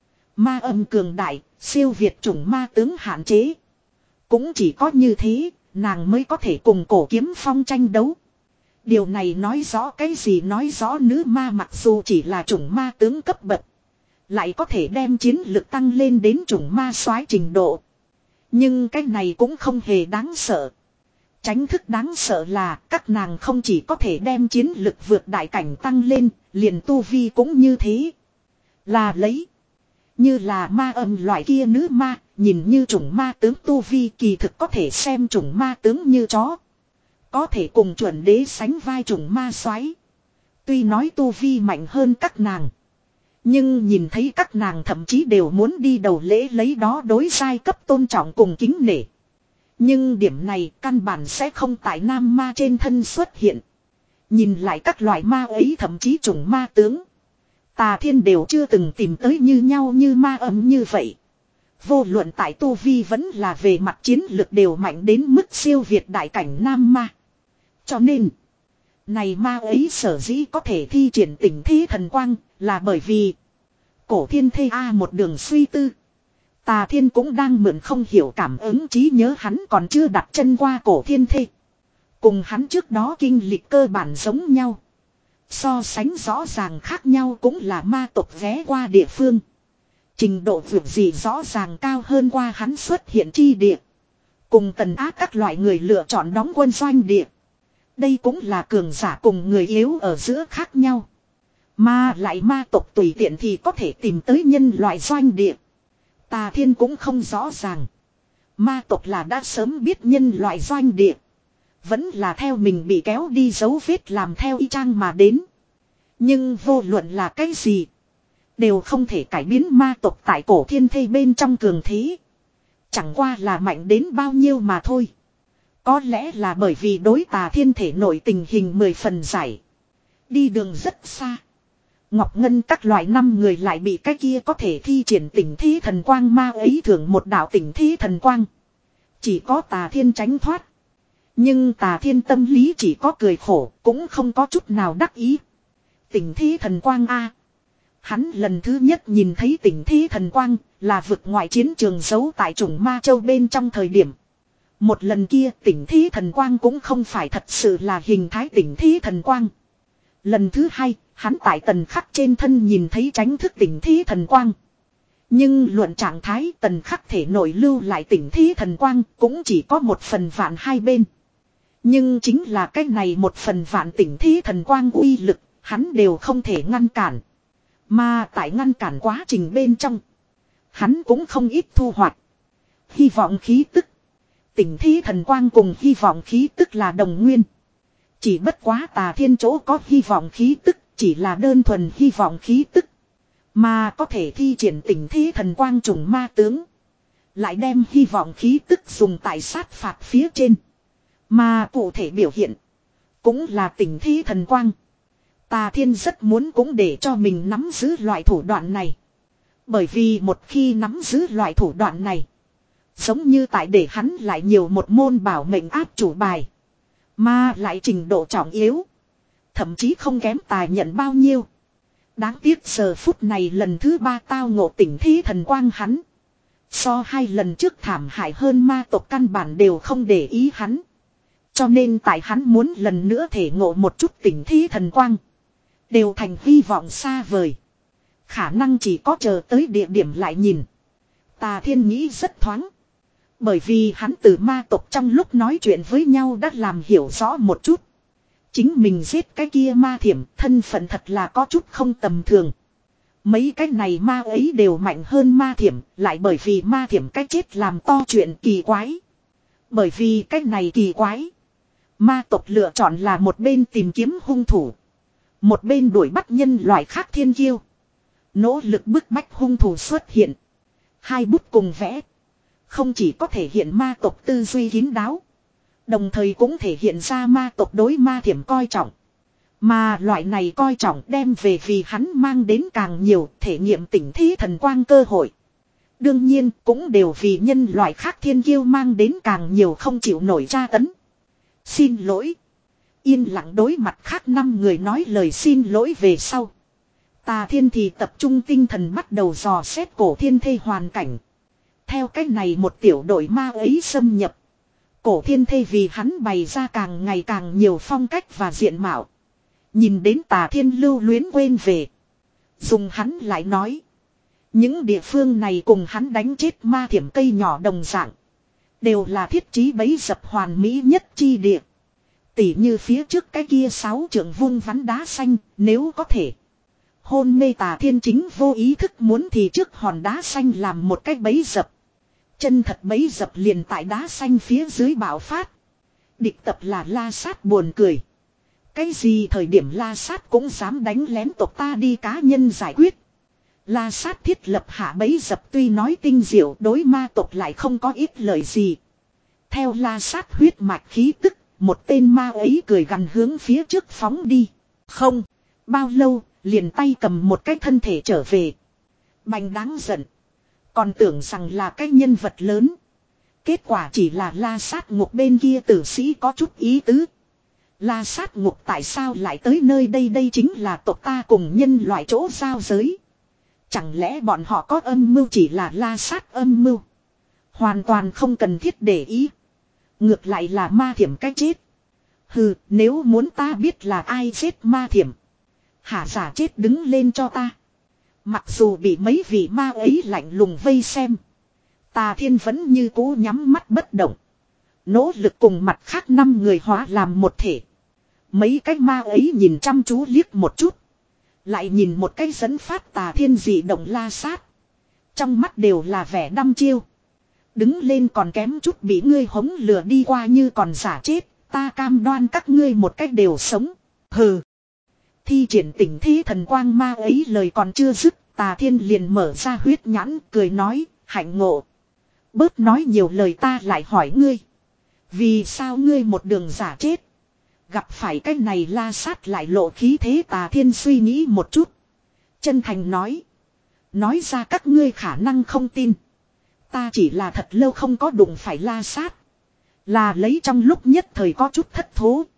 Ma âm cường đại, siêu việt chủng ma tướng hạn chế. Cũng chỉ có như thế, nàng mới có thể cùng cổ kiếm phong tranh đấu. Điều này nói rõ cái gì, nói rõ nữ ma mặc dù chỉ là chủng ma tướng cấp bậc. Lại có thể đem chiến lực tăng lên đến chủng ma soái trình độ. Nhưng cái này cũng không hề đáng sợ. Tránh thức đáng sợ là các nàng không chỉ có thể đem chiến lực vượt đại cảnh tăng lên, liền tu vi cũng như thế. Là lấy. Như là ma âm loại kia nữ ma, nhìn như chủng ma tướng tu vi kỳ thực có thể xem chủng ma tướng như chó. Có thể cùng chuẩn đế sánh vai chủng ma soái. Tuy nói tu vi mạnh hơn các nàng. Nhưng nhìn thấy các nàng thậm chí đều muốn đi đầu lễ lấy đó đối giai cấp tôn trọng cùng kính nể. Nhưng điểm này căn bản sẽ không tại nam ma trên thân xuất hiện. Nhìn lại các loại ma ấy thậm chí chủng ma tướng. Tà Thiên đều chưa từng tìm tới như nhau như ma âm như vậy. Vô luận tại tu vi vẫn là về mặt chiến lực đều mạnh đến mức siêu việt đại cảnh nam ma. Cho nên, này ma ấy sở dĩ có thể thi triển tỉnh thí thần quang là bởi vì cổ thiên thê A một đường suy tư. Tà Thiên cũng đang mượn không hiểu cảm ứng trí nhớ, hắn còn chưa đặt chân qua cổ thiên thê. Cùng hắn trước đó kinh lịch cơ bản giống nhau. So sánh rõ ràng khác nhau cũng là ma tộc ghé qua địa phương. Trình độ vượt gì rõ ràng cao hơn qua hắn xuất hiện chi địa. Cùng Tần Á các loại người lựa chọn đóng quân doanh địa. Đây cũng là cường giả cùng người yếu ở giữa khác nhau. Mà lại ma tộc tùy tiện thì có thể tìm tới nhân loại doanh địa. Tà Thiên cũng không rõ ràng. Ma tộc là đã sớm biết nhân loại doanh địa. Vẫn là theo mình bị kéo đi dấu vết làm theo y chang mà đến. Nhưng vô luận là cái gì, đều không thể cải biến ma tộc tại cổ thiên thê bên trong cường thế. Chẳng qua là mạnh đến bao nhiêu mà thôi. Có lẽ là bởi vì đối Tà Thiên thể nội tình hình mười phần giải. Đi đường rất xa. Ngọc Ngân các loại năm người lại bị cái kia có thể thi triển tỉnh thí thần quang ma ấy thưởng một đạo tỉnh thí thần quang. Chỉ có Tà Thiên tránh thoát. Nhưng Tà Thiên tâm lý chỉ có cười khổ, cũng không có chút nào đắc ý. Tỉnh thí thần quang A. Hắn lần thứ nhất nhìn thấy tỉnh thí thần quang là vực ngoại chiến trường giấu tại chủng ma châu bên trong thời điểm. Một lần kia tỉnh thí thần quang cũng không phải thật sự là hình thái tỉnh thí thần quang. Lần thứ hai, hắn tại tần khắc trên thân nhìn thấy tránh thức tỉnh thí thần quang. Nhưng luận trạng thái tần khắc thể nội lưu lại tỉnh thí thần quang cũng chỉ có một phần vạn hai bên. Nhưng chính là cái này một phần vạn tỉnh thí thần quang uy lực, hắn đều không thể ngăn cản. Mà tại ngăn cản quá trình bên trong, hắn cũng không ít thu hoạch. Hy vọng khí tức. Tỉnh thí thần quang cùng hy vọng khí tức là đồng nguyên. Chỉ bất quá Tà Thiên chỗ có hy vọng khí tức, chỉ là đơn thuần hy vọng khí tức. Mà có thể thi triển tỉnh thí thần quang trùng ma tướng. Lại đem hy vọng khí tức dùng tại sát phạt phía trên. Mà cụ thể biểu hiện cũng là tỉnh thí thần quang. Tà Thiên rất muốn cũng để cho mình nắm giữ loại thủ đoạn này. Bởi vì một khi nắm giữ loại thủ đoạn này, giống như tại để hắn lại nhiều một môn bảo mệnh áp chủ bài. Mà lại trình độ trọng yếu, thậm chí không kém tài nhận bao nhiêu. Đáng tiếc giờ phút này lần thứ ba tao ngộ tỉnh thí thần quang hắn. So hai lần trước thảm hại hơn ma tộc căn bản đều không để ý hắn. Cho nên tại hắn muốn lần nữa thể ngộ một chút tỉnh thí thần quang, đều thành hy vọng xa vời. Khả năng chỉ có chờ tới địa điểm lại nhìn. Tà Thiên nghĩ rất thoáng. Bởi vì hắn từ ma tộc trong lúc nói chuyện với nhau đã làm hiểu rõ một chút. Chính mình giết cái kia ma thiểm thân phận thật là có chút không tầm thường. Mấy cái này ma ấy đều mạnh hơn ma thiểm, lại bởi vì ma thiểm cái chết làm to chuyện kỳ quái. Bởi vì cái này kỳ quái, ma tộc lựa chọn là một bên tìm kiếm hung thủ, một bên đuổi bắt nhân loại khác thiên kiêu. Nỗ lực bức bách hung thủ xuất hiện. Hai bút cùng vẽ, không chỉ có thể hiện ma tộc tư duy kín đáo, đồng thời cũng thể hiện ra ma tộc đối ma thiểm coi trọng. Mà loại này coi trọng đem về vì hắn mang đến càng nhiều thể nghiệm tỉnh thí thần quang cơ hội. Đương nhiên cũng đều vì nhân loại khác thiên kiêu mang đến càng nhiều không chịu nổi tra tấn. Xin lỗi. Yên lặng đối mặt khác năm người nói lời xin lỗi về sau, Tà Thiên thì tập trung tinh thần bắt đầu dò xét cổ thiên thê hoàn cảnh. Theo cách này một tiểu đội ma ấy xâm nhập, cổ thiên thê vì hắn bày ra càng ngày càng nhiều phong cách và diện mạo. Nhìn đến Tà Thiên lưu luyến quên về. Dùng hắn lại nói, những địa phương này cùng hắn đánh chết ma thiểm cây nhỏ đồng dạng, đều là thiết trí bẫy dập hoàn mỹ nhất chi địa. Tỉ như phía trước cái kia sáu trượng vung vắn đá xanh, nếu có thể. Hôn mê Tà Thiên chính vô ý thức muốn thì trước hòn đá xanh làm một cái bẫy dập. Chân thật bẫy dập liền tại đá xanh phía dưới bạo phát. Địch tập là La Sát buồn cười. Cái gì thời điểm La Sát cũng dám đánh lén tộc ta đi cá nhân giải quyết. La Sát thiết lập hạ bẫy dập tuy nói tinh diệu, đối ma tộc lại không có ít lời gì. Theo La Sát huyết mạch khí tức, một tên ma ấy cười gằn hướng phía trước phóng đi. Không bao lâu, liền tay cầm một cái thân thể trở về. Bành đáng giận. Còn tưởng rằng là cái nhân vật lớn. Kết quả chỉ là La Sát ngục bên kia tử sĩ có chút ý tứ. La Sát ngục tại sao lại tới nơi đây? Đây chính là tộc ta cùng nhân loại chỗ giao giới. Chẳng lẽ bọn họ có âm mưu? Chỉ là La Sát âm mưu, hoàn toàn không cần thiết để ý. Ngược lại là ma thiểm cái chết. Hừ, nếu muốn ta biết là ai giết ma thiểm, hả giả chết đứng lên cho ta. Mặc dù bị mấy vị ma ấy lạnh lùng vây xem, Tà Thiên vẫn như cũ nhắm mắt bất động, nỗ lực cùng mặt khác năm người hóa làm một thể. Mấy cái ma ấy nhìn chăm chú liếc một chút, lại nhìn một cái dẫn phát Tà Thiên dị động La Sát, trong mắt đều là vẻ đăm chiêu. Đứng lên còn kém chút bị ngươi hống lừa đi qua, như còn giả chết, ta cam đoan các ngươi một cách đều sống. Hừ. Thi triển tỉnh thí thần quang ma ấy lời còn chưa dứt, Tà Thiên liền mở ra huyết nhãn cười nói, hạnh ngộ. Bớt nói nhiều lời, ta lại hỏi ngươi, vì sao ngươi một đường giả chết, gặp phải cái này La Sát lại lộ khí thế? Tà Thiên suy nghĩ một chút, chân thành nói, nói ra các ngươi khả năng không tin, ta chỉ là thật lâu không có đụng phải La Sát, là lấy trong lúc nhất thời có chút thất thố.